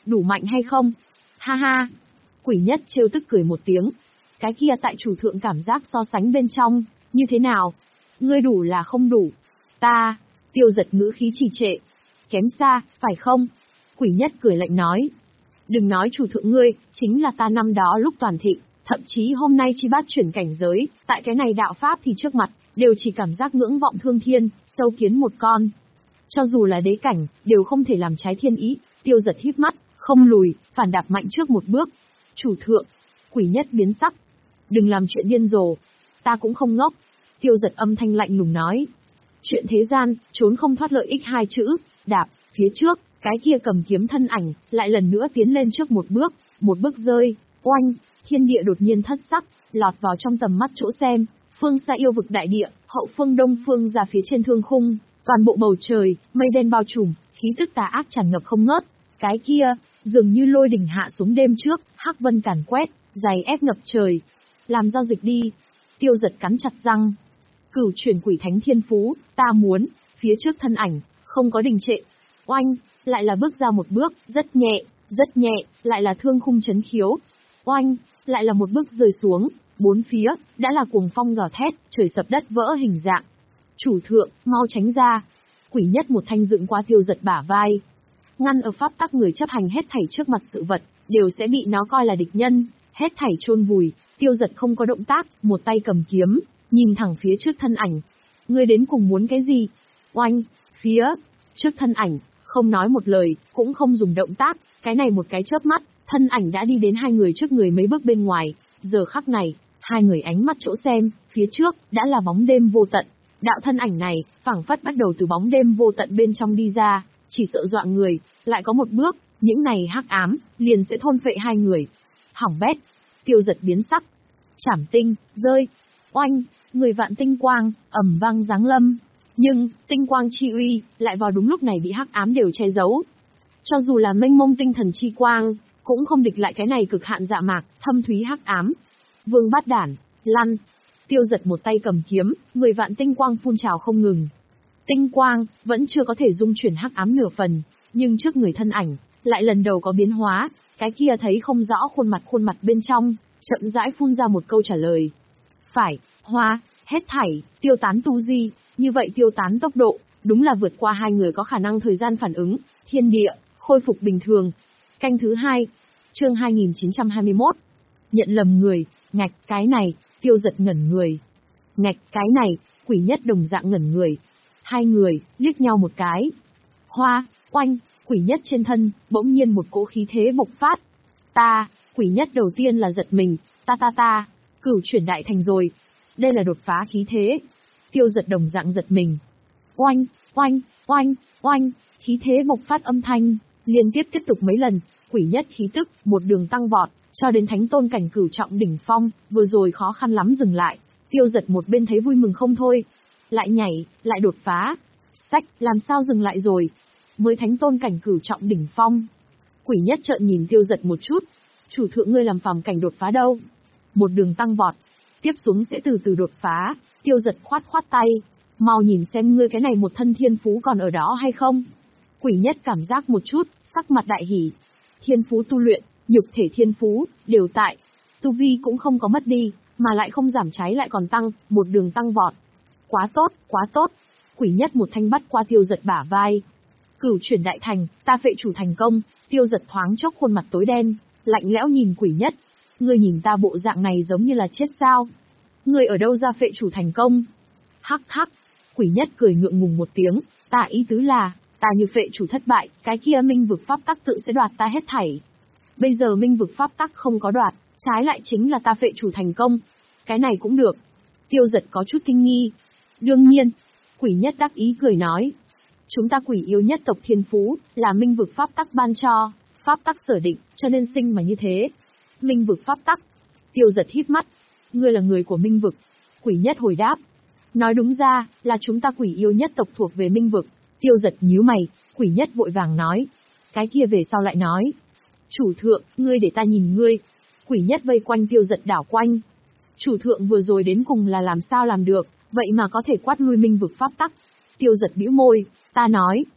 đủ mạnh hay không? Ha ha. Quỷ nhất trêu tức cười một tiếng. Cái kia tại chủ thượng cảm giác so sánh bên trong, như thế nào? Ngươi đủ là không đủ. Ta, Tiêu Giật ngữ khí trì trệ. Kém xa, phải không? Quỷ nhất cười lạnh nói. Đừng nói chủ thượng ngươi, chính là ta năm đó lúc toàn thịnh, thậm chí hôm nay chi bát chuyển cảnh giới, tại cái này đạo pháp thì trước mặt, đều chỉ cảm giác ngưỡng vọng thương thiên, sâu kiến một con. Cho dù là đế cảnh, đều không thể làm trái thiên ý. Tiêu Giật híp mắt, không lùi, phản đạp mạnh trước một bước. Chủ thượng, quỷ nhất biến sắc. Đừng làm chuyện điên rồ, ta cũng không ngốc. Tiêu Giật âm thanh lạnh lùng nói. Chuyện thế gian, trốn không thoát lợi ích hai chữ, đạp, phía trước, cái kia cầm kiếm thân ảnh, lại lần nữa tiến lên trước một bước, một bước rơi, oanh, thiên địa đột nhiên thất sắc, lọt vào trong tầm mắt chỗ xem, phương xa yêu vực đại địa, hậu phương đông phương ra phía trên thương khung, toàn bộ bầu trời, mây đen bao trùm, khí tức tà ác tràn ngập không ngớt, cái kia, dường như lôi đỉnh hạ xuống đêm trước, hắc vân càn quét, dày ép ngập trời. Làm giao dịch đi. Tiêu Giật cắn chặt răng. Cửu chuyển quỷ thánh thiên phú, ta muốn, phía trước thân ảnh, không có đình trệ. Oanh, lại là bước ra một bước, rất nhẹ, rất nhẹ, lại là thương khung chấn khiếu. Oanh, lại là một bước rơi xuống, bốn phía, đã là cuồng phong gào thét, trời sập đất vỡ hình dạng. Chủ thượng, mau tránh ra. Quỷ nhất một thanh dựng qua Tiêu Giật bả vai. Ngăn ở pháp tắc người chấp hành hết thảy trước mặt sự vật, đều sẽ bị nó coi là địch nhân, hết thảy chôn vùi. Tiêu Giật không có động tác, một tay cầm kiếm, nhìn thẳng phía trước thân ảnh. Ngươi đến cùng muốn cái gì? Oanh, phía trước thân ảnh, không nói một lời, cũng không dùng động tác, cái này một cái chớp mắt, thân ảnh đã đi đến hai người trước người mấy bước bên ngoài. Giờ khắc này, hai người ánh mắt chỗ xem, phía trước, đã là bóng đêm vô tận. Đạo thân ảnh này, phảng phất bắt đầu từ bóng đêm vô tận bên trong đi ra, chỉ sợ dọa người, lại có một bước, những này hắc ám, liền sẽ thôn phệ hai người. Hỏng bét. Tiêu Giật biến sắc. Trảm tinh, rơi. Oanh, người vạn tinh quang, ầm vang giáng lâm. Nhưng, tinh quang chi uy, lại vào đúng lúc này bị hắc ám đều che giấu. Cho dù là mênh mông tinh thần chi quang, cũng không địch lại cái này cực hạn dạ mạc, thâm thúy hắc ám. Vương bát đản, lăn. Tiêu Giật một tay cầm kiếm, người vạn tinh quang phun trào không ngừng. Tinh quang, vẫn chưa có thể dung chuyển hắc ám nửa phần, nhưng trước người thân ảnh, lại lần đầu có biến hóa, cái kia thấy không rõ khuôn mặt khuôn mặt bên trong, chậm rãi phun ra một câu trả lời. Phải, hoa, hết thảy, tiêu tán tu di, như vậy tiêu tán tốc độ, đúng là vượt qua hai người có khả năng thời gian phản ứng, thiên địa, khôi phục bình thường. Canh thứ hai, chương hai nghìn chín trăm hai mươi mốt. Nhận lầm người, ngạch, cái này, Tiêu Giật ngẩn người. Ngạch, cái này, quỷ nhất đồng dạng ngẩn người. Hai người, liếc nhau một cái. Hoa, oanh, quỷ nhất trên thân, bỗng nhiên một cỗ khí thế bộc phát. Ta, quỷ nhất đầu tiên là giật mình, ta ta ta, cửu chuyển đại thành rồi. Đây là đột phá khí thế. Tiêu Giật đồng dạng giật mình. Oanh, oanh, oanh, oanh, khí thế bộc phát âm thanh, liên tiếp tiếp tục mấy lần, quỷ nhất khí tức, một đường tăng vọt, cho đến thánh tôn cảnh cửu trọng đỉnh phong, vừa rồi khó khăn lắm dừng lại. Tiêu Giật một bên thấy vui mừng không thôi. Lại nhảy, lại đột phá. Sách, làm sao dừng lại rồi? Mới thánh tôn cảnh cửu trọng đỉnh phong. Quỷ nhất trợn nhìn Tiêu Giật một chút. Chủ thượng ngươi làm phàm cảnh đột phá đâu? Một đường tăng vọt. Tiếp xuống sẽ từ từ đột phá. Tiêu Giật khoát khoát tay. Mau nhìn xem ngươi cái này một thân thiên phú còn ở đó hay không? Quỷ nhất cảm giác một chút, sắc mặt đại hỉ. Thiên phú tu luyện, nhục thể thiên phú, đều tại. Tu vi cũng không có mất đi, mà lại không giảm trái lại còn tăng, một đường tăng vọt. Quá tốt, quá tốt. Quỷ nhất một thanh bắt qua Tiêu Giật bả vai. Cửu chuyển đại thành, ta phệ chủ thành công. Tiêu Giật thoáng chốc khuôn mặt tối đen, lạnh lẽo nhìn quỷ nhất. Ngươi nhìn ta bộ dạng này giống như là chết sao? Ngươi ở đâu ra phệ chủ thành công? Hắc hắc. Quỷ nhất cười ngượng ngùng một tiếng, ta ý tứ là, ta như phệ chủ thất bại, cái kia minh vực pháp tắc tự sẽ đoạt ta hết thảy. Bây giờ minh vực pháp tắc không có đoạt, trái lại chính là ta phệ chủ thành công. Cái này cũng được. Tiêu Giật có chút kinh nghi. Đương nhiên, quỷ nhất đắc ý cười nói. Chúng ta quỷ yêu nhất tộc thiên phú, là minh vực pháp tắc ban cho, pháp tắc sở định, cho nên sinh mà như thế. Minh vực pháp tắc. Tiêu Giật híp mắt. Ngươi là người của minh vực. Quỷ nhất hồi đáp. Nói đúng ra, là chúng ta quỷ yêu nhất tộc thuộc về minh vực. Tiêu Giật nhíu mày, quỷ nhất vội vàng nói. Cái kia về sau lại nói. Chủ thượng, ngươi để ta nhìn ngươi. Quỷ nhất vây quanh Tiêu Giật đảo quanh. Chủ thượng vừa rồi đến cùng là làm sao làm được, vậy mà có thể quát lui minh vực pháp tắc. Tiêu Giật bĩu môi, ta nói,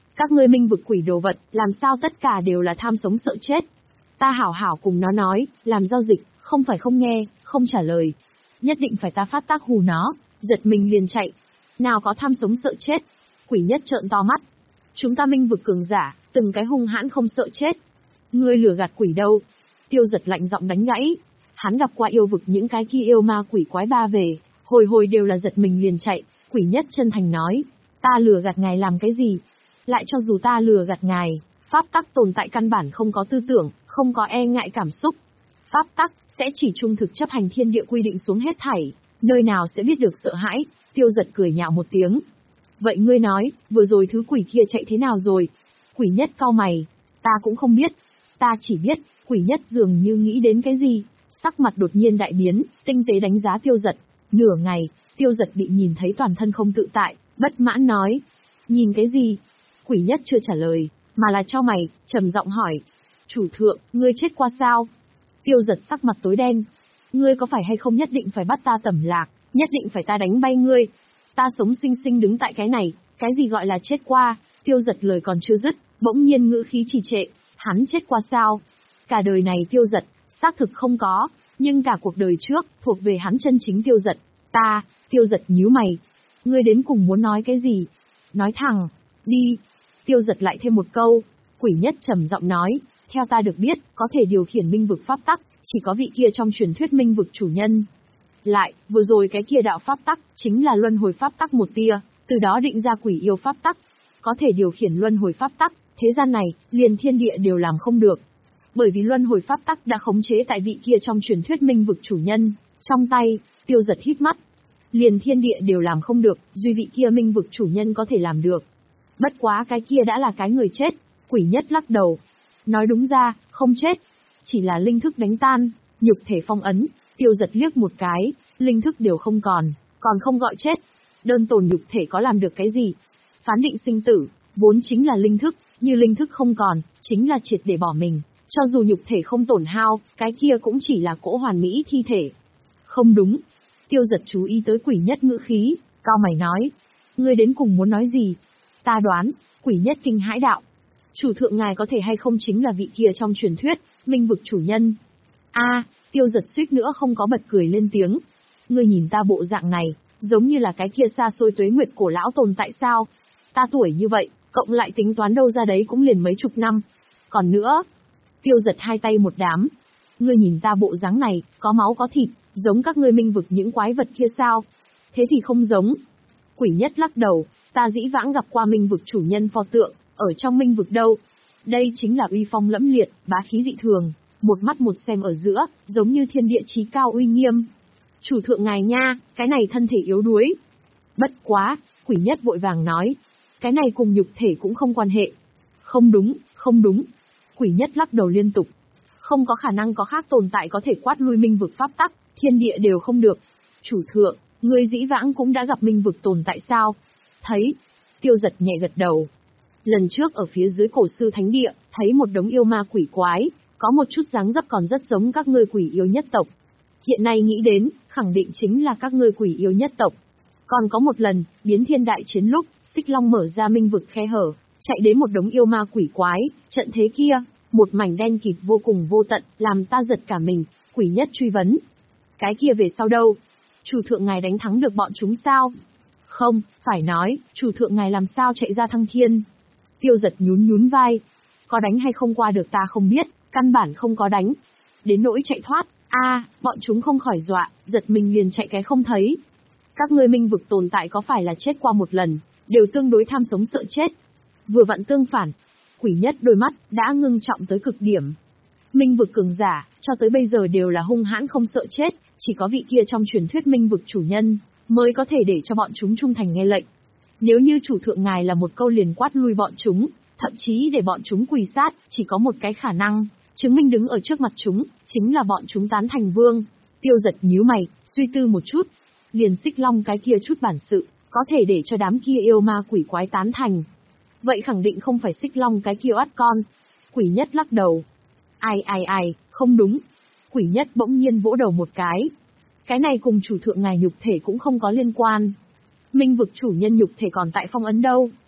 Các ngươi minh vực quỷ đồ vật, làm sao tất cả đều là tham sống sợ chết. Ta hảo hảo cùng nó nói, làm giao dịch, không phải không nghe, không trả lời. Nhất định phải ta phát tác hù nó, giật mình liền chạy. Nào có tham sống sợ chết. Quỷ nhất trợn to mắt. Chúng ta minh vực cường giả, từng cái hung hãn không sợ chết. Ngươi lừa gạt quỷ đâu? Tiêu Giật lạnh giọng đánh gãy. Hắn gặp qua yêu vực những cái kia yêu ma quỷ quái ba về, hồi hồi đều là giật mình liền chạy. Quỷ nhất chân thành nói, ta lừa gạt ngài làm cái gì? Lại cho dù ta lừa gạt ngài, pháp tắc tồn tại căn bản không có tư tưởng, không có e ngại cảm xúc. Pháp tắc sẽ chỉ trung thực chấp hành thiên địa quy định xuống hết thảy, nơi nào sẽ biết được sợ hãi. Tiêu Giật cười nhạo một tiếng. Vậy ngươi nói, vừa rồi thứ quỷ kia chạy thế nào rồi? Quỷ nhất cau mày, ta cũng không biết. Ta chỉ biết, quỷ nhất dường như nghĩ đến cái gì, sắc mặt đột nhiên đại biến, tinh tế đánh giá Tiêu Giật. Nửa ngày, Tiêu Giật bị nhìn thấy toàn thân không tự tại, bất mãn nói. Nhìn cái gì? Quỷ nhất chưa trả lời, mà là chau mày, trầm giọng hỏi. Chủ thượng, ngươi chết qua sao? Tiêu Giật sắc mặt tối đen. Ngươi có phải hay không nhất định phải bắt ta tẩm lạc, nhất định phải ta đánh bay ngươi? Ta sống sinh sinh đứng tại cái này, cái gì gọi là chết qua? Tiêu Giật lời còn chưa dứt, bỗng nhiên ngữ khí trì trệ. Hắn chết qua sao? Cả đời này Tiêu Giật, xác thực không có, nhưng cả cuộc đời trước, thuộc về hắn chân chính Tiêu Giật. Ta, Tiêu Giật nhíu mày. Ngươi đến cùng muốn nói cái gì? Nói thẳng, đi. Tiêu Giật lại thêm một câu. Quỷ nhất trầm giọng nói, theo ta được biết, có thể điều khiển minh vực pháp tắc, chỉ có vị kia trong truyền thuyết minh vực chủ nhân. Lại, vừa rồi cái kia đạo pháp tắc, chính là luân hồi pháp tắc một tia, từ đó định ra quỷ yêu pháp tắc. Có thể điều khiển luân hồi pháp tắc, thế gian này, liền thiên địa đều làm không được. Bởi vì luân hồi pháp tắc đã khống chế tại vị kia trong truyền thuyết minh vực chủ nhân, trong tay. Tiêu Giật hít mắt. Liền thiên địa đều làm không được, duy vị kia minh vực chủ nhân có thể làm được. Bất quá cái kia đã là cái người chết. Quỷ nhất lắc đầu. Nói đúng ra, không chết. Chỉ là linh thức đánh tan, nhục thể phong ấn. Tiêu Giật liếc một cái, linh thức đều không còn, còn không gọi chết. Đơn tồn nhục thể có làm được cái gì? Phán định sinh tử, vốn chính là linh thức, như linh thức không còn, chính là triệt để bỏ mình. Cho dù nhục thể không tổn hao, cái kia cũng chỉ là cỗ hoàn mỹ thi thể. Không đúng. Tiêu Giật chú ý tới quỷ nhất ngữ khí, cao mày nói. Ngươi đến cùng muốn nói gì? Ta đoán, quỷ nhất kinh hãi đạo. Chủ thượng ngài có thể hay không chính là vị kia trong truyền thuyết, minh vực chủ nhân. A, Tiêu Giật suýt nữa không có bật cười lên tiếng. Ngươi nhìn ta bộ dạng này, giống như là cái kia xa xôi tuế nguyệt cổ lão tồn tại sao? Ta tuổi như vậy, cộng lại tính toán đâu ra đấy cũng liền mấy chục năm. Còn nữa, Tiêu Giật hai tay một đám. Ngươi nhìn ta bộ dáng này, có máu có thịt, giống các ngươi minh vực những quái vật kia sao? Thế thì không giống. Quỷ nhất lắc đầu, ta dĩ vãng gặp qua minh vực chủ nhân pho tượng, ở trong minh vực đâu. Đây chính là uy phong lẫm liệt, bá khí dị thường, một mắt một xem ở giữa, giống như thiên địa chí cao uy nghiêm. Chủ thượng ngài nha, cái này thân thể yếu đuối. Bất quá, quỷ nhất vội vàng nói, cái này cùng nhục thể cũng không quan hệ. Không đúng, không đúng. Quỷ nhất lắc đầu liên tục. Không có khả năng có khác tồn tại có thể quát lui minh vực pháp tắc, thiên địa đều không được. Chủ thượng, ngươi dĩ vãng cũng đã gặp minh vực tồn tại sao? Thấy. Tiêu Giật nhẹ gật đầu. Lần trước ở phía dưới cổ sư thánh địa, thấy một đống yêu ma quỷ quái, có một chút dáng dấp còn rất giống các ngươi quỷ yêu nhất tộc. Hiện nay nghĩ đến, khẳng định chính là các ngươi quỷ yêu nhất tộc. Còn có một lần, biến thiên đại chiến lúc, Xích Long mở ra minh vực khe hở, chạy đến một đống yêu ma quỷ quái, trận thế kia, một mảnh đen kịt vô cùng vô tận, làm ta giật cả mình. Quỷ nhất truy vấn. Cái kia về sau đâu? Chủ thượng ngài đánh thắng được bọn chúng sao? Không, phải nói, chủ thượng ngài làm sao chạy ra thăng thiên? Tiêu Giật nhún nhún vai. Có đánh hay không qua được ta không biết, căn bản không có đánh. Đến nỗi chạy thoát, a, à, bọn chúng không khỏi dọa, giật mình liền chạy cái không thấy. Các ngươi minh vực tồn tại có phải là chết qua một lần, đều tương đối tham sống sợ chết. Vừa vặn tương phản. Quỷ nhất đôi mắt, đã ngưng trọng tới cực điểm. Minh vực cường giả, cho tới bây giờ đều là hung hãn không sợ chết, chỉ có vị kia trong truyền thuyết minh vực chủ nhân, mới có thể để cho bọn chúng trung thành nghe lệnh. Nếu như chủ thượng ngài là một câu liền quát lui bọn chúng, thậm chí để bọn chúng quỳ sát, chỉ có một cái khả năng, chứng minh đứng ở trước mặt chúng, chính là bọn chúng tán thành vương. Tiêu Giật nhíu mày, suy tư một chút. Liền Xích Long cái kia chút bản sự, có thể để cho đám kia yêu ma quỷ quái tán thành. Vậy khẳng định không phải Xích Long cái kia oát con. Quỷ nhất lắc đầu. Ai ai ai, không đúng. Quỷ nhất bỗng nhiên vỗ đầu một cái. Cái này cùng chủ thượng ngài nhục thể cũng không có liên quan. Minh vực chủ nhân nhục thể còn tại phong ấn đâu.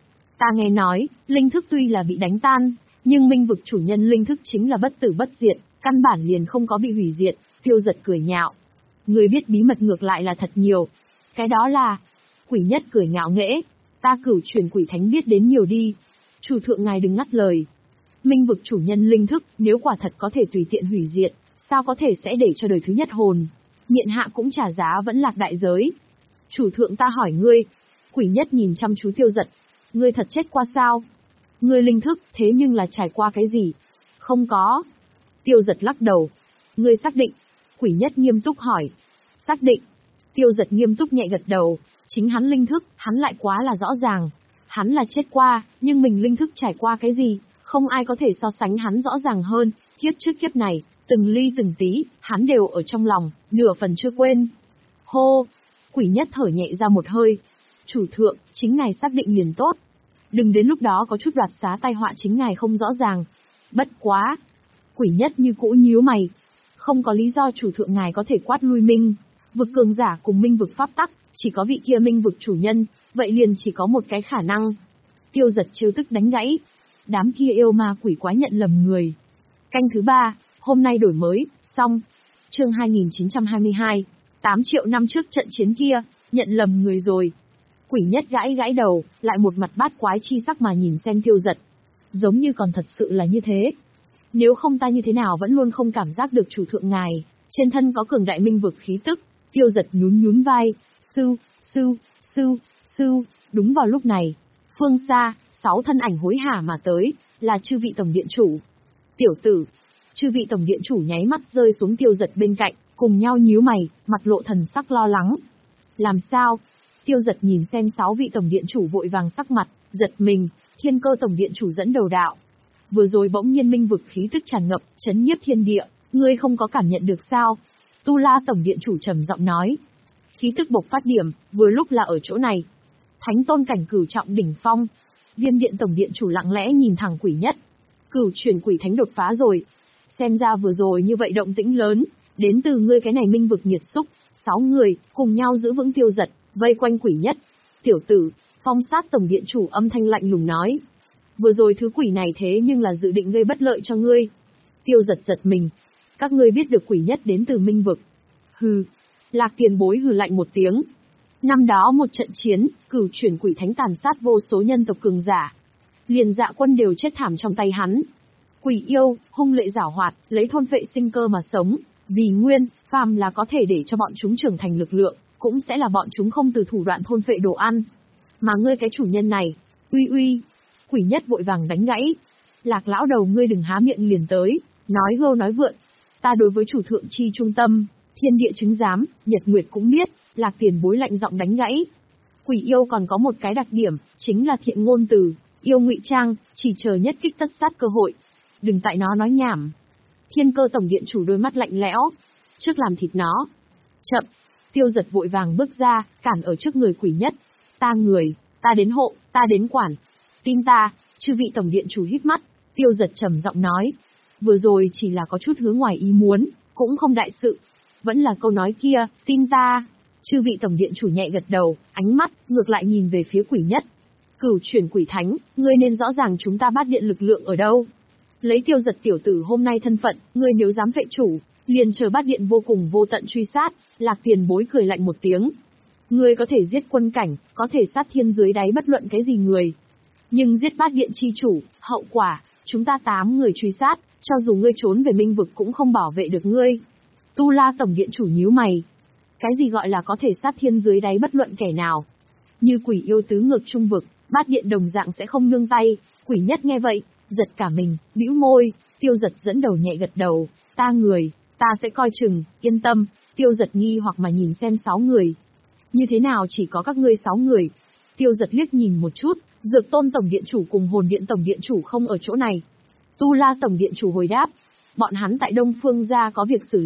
Ta nghe nói, linh thức tuy là bị đánh tan, nhưng minh vực chủ nhân linh thức chính là bất tử bất diệt, căn bản liền không có bị hủy diệt. Tiêu Giật cười nhạo. Người biết bí mật ngược lại là thật nhiều. Cái đó là... Quỷ Nhất cười ngạo nghễ. Ta Cửu Chuyển Quỷ Thánh biết đến nhiều đi. Chủ thượng ngài đừng ngắt lời. Minh vực chủ nhân linh thức, nếu quả thật có thể tùy tiện hủy diệt, sao có thể sẽ để cho đời thứ nhất hồn. Nghiện hạ cũng trả giá vẫn lạc đại giới. Chủ thượng ta hỏi ngươi. Quỷ Nhất nhìn chăm chú Tiêu Giật. Ngươi thật chết qua sao? Ngươi linh thức, thế nhưng là trải qua cái gì? Không có. Tiêu Giật lắc đầu. Ngươi xác định? Quỷ Nhất nghiêm túc hỏi. Xác định. Tiêu Giật nghiêm túc nhẹ gật đầu. Chính hắn linh thức, hắn lại quá là rõ ràng. Hắn là chết qua, nhưng mình linh thức trải qua cái gì, không ai có thể so sánh hắn rõ ràng hơn. Kiếp trước kiếp này, từng ly từng tí, hắn đều ở trong lòng, nửa phần chưa quên. Hô! Quỷ Nhất thở nhẹ ra một hơi. Chủ thượng, chính ngài xác định liền tốt. Đừng đến lúc đó có chút đoạt xá tai họa chính ngài không rõ ràng. Bất quá! Quỷ Nhất như cũ nhíu mày. Không có lý do chủ thượng ngài có thể quát lui minh vực cường giả cùng minh vực pháp tắc, chỉ có vị kia minh vực chủ nhân, vậy liền chỉ có một cái khả năng. Tiêu Giật trêu tức đánh gãy. Đám kia yêu ma quỷ quái nhận lầm người. Canh thứ ba, hôm nay đổi mới, xong. Chương hai nghìn chín trăm hai mươi hai, tám triệu năm trước trận chiến kia, nhận lầm người rồi. Quỷ Nhất gãi gãi đầu, lại một mặt bát quái chi sắc mà nhìn xem Tiêu Giật. Giống như còn thật sự là như thế. Nếu không ta như thế nào vẫn luôn không cảm giác được chủ thượng ngài, trên thân có cường đại minh vực khí tức. Tiêu Giật nhún nhún vai, sư, sư, sư, sư, đúng vào lúc này. Phương xa, sáu thân ảnh hối hả mà tới, là chư vị tổng điện chủ. Tiểu tử, chư vị tổng điện chủ nháy mắt rơi xuống Tiêu Giật bên cạnh, cùng nhau nhíu mày, mặt lộ thần sắc lo lắng. Làm sao? Tiêu Giật nhìn xem sáu vị tổng điện chủ vội vàng sắc mặt, giật mình. Thiên Cơ tổng điện chủ dẫn đầu đạo. Vừa rồi bỗng nhiên minh vực khí tức tràn ngập, chấn nhiếp thiên địa, ngươi không có cảm nhận được sao? Tu La tổng điện chủ trầm giọng nói. Khí tức bộc phát điểm, vừa lúc là ở chỗ này. Thánh tôn cảnh cửu trọng đỉnh phong. Viêm điện tổng điện chủ lặng lẽ nhìn thẳng Quỷ Nhất. Cửu chuyển quỷ thánh đột phá rồi. Xem ra vừa rồi như vậy động tĩnh lớn, đến từ ngươi cái này minh vực nhiệt xúc. Sáu người, cùng nhau giữ vững Tiêu Giật, vây quanh Quỷ Nhất. Tiểu tử, Phong Sát tổng điện chủ âm thanh lạnh lùng nói. Vừa rồi thứ quỷ này thế nhưng là dự định gây bất lợi cho ngươi. Tiêu Giật giật mình. Các ngươi biết được Quỷ Nhất đến từ minh vực. Hừ. Lạc Tiền Bối hừ lạnh một tiếng. Năm đó một trận chiến, cửu chuyển quỷ thánh tàn sát vô số nhân tộc cường giả. Liền Dạ Quân đều chết thảm trong tay hắn. Quỷ yêu, hung lệ giảo hoạt, lấy thôn vệ sinh cơ mà sống. Vì nguyên, phàm là có thể để cho bọn chúng trưởng thành lực lượng, cũng sẽ là bọn chúng không từ thủ đoạn thôn vệ đồ ăn. Mà ngươi cái chủ nhân này, uy uy. Quỷ Nhất vội vàng đánh gãy. Lạc lão đầu ngươi đừng há miệng liền tới, nói gâu nói vượn. Ta đối với chủ thượng chi trung tâm, thiên địa chứng giám, Nhật Nguyệt cũng biết. Lạc Tiền Bối lạnh giọng đánh gãy. Quỷ yêu còn có một cái đặc điểm, chính là thiện ngôn từ, yêu ngụy trang, chỉ chờ nhất kích tất sát cơ hội. Đừng tại nó nói nhảm. Thiên Cơ tổng điện chủ đôi mắt lạnh lẽo. Trước làm thịt nó. Chậm. Tiêu Giật vội vàng bước ra, cản ở trước người Quỷ Nhất. Ta người, ta đến hộ, ta đến quản. Tin ta, chư vị tổng điện chủ hít mắt. Tiêu Giật trầm giọng nói. Vừa rồi chỉ là có chút hướng ngoài ý muốn, cũng không đại sự. Vẫn là câu nói kia, tin ta. Chư vị tổng điện chủ nhẹ gật đầu, ánh mắt ngược lại nhìn về phía Quỷ Nhất. Cửu chuyển quỷ thánh, ngươi nên rõ ràng chúng ta bát điện lực lượng ở đâu. Lấy Tiêu Giật tiểu tử hôm nay thân phận, ngươi nếu dám vệ chủ, liền chờ bát điện vô cùng vô tận truy sát. Lạc Tiền Bối cười lạnh một tiếng. Ngươi có thể giết quân cảnh, có thể sát thiên dưới đáy bất luận cái gì người. Nhưng giết bát điện chi chủ, hậu quả, chúng ta tám người truy sát, cho dù ngươi trốn về minh vực cũng không bảo vệ được ngươi. Tu La tổng điện chủ nhíu mày. Cái gì gọi là có thể sát thiên dưới đáy bất luận kẻ nào? Như quỷ yêu tứ ngược trung vực, bát điện đồng dạng sẽ không nương tay. Quỷ Nhất nghe vậy, giật cả mình, bĩu môi. Tiêu Giật dẫn đầu nhẹ gật đầu. Ta người, ta sẽ coi chừng, yên tâm. Tiêu Giật nghi hoặc mà nhìn xem sáu người. Như thế nào chỉ có các ngươi sáu người? Tiêu Giật liếc nhìn một chút, Dược Tôn tổng điện chủ cùng Hồn điện tổng điện chủ không ở chỗ này. Tu La tổng điện chủ hồi đáp. Bọn hắn tại Đông Phương gia có việc xử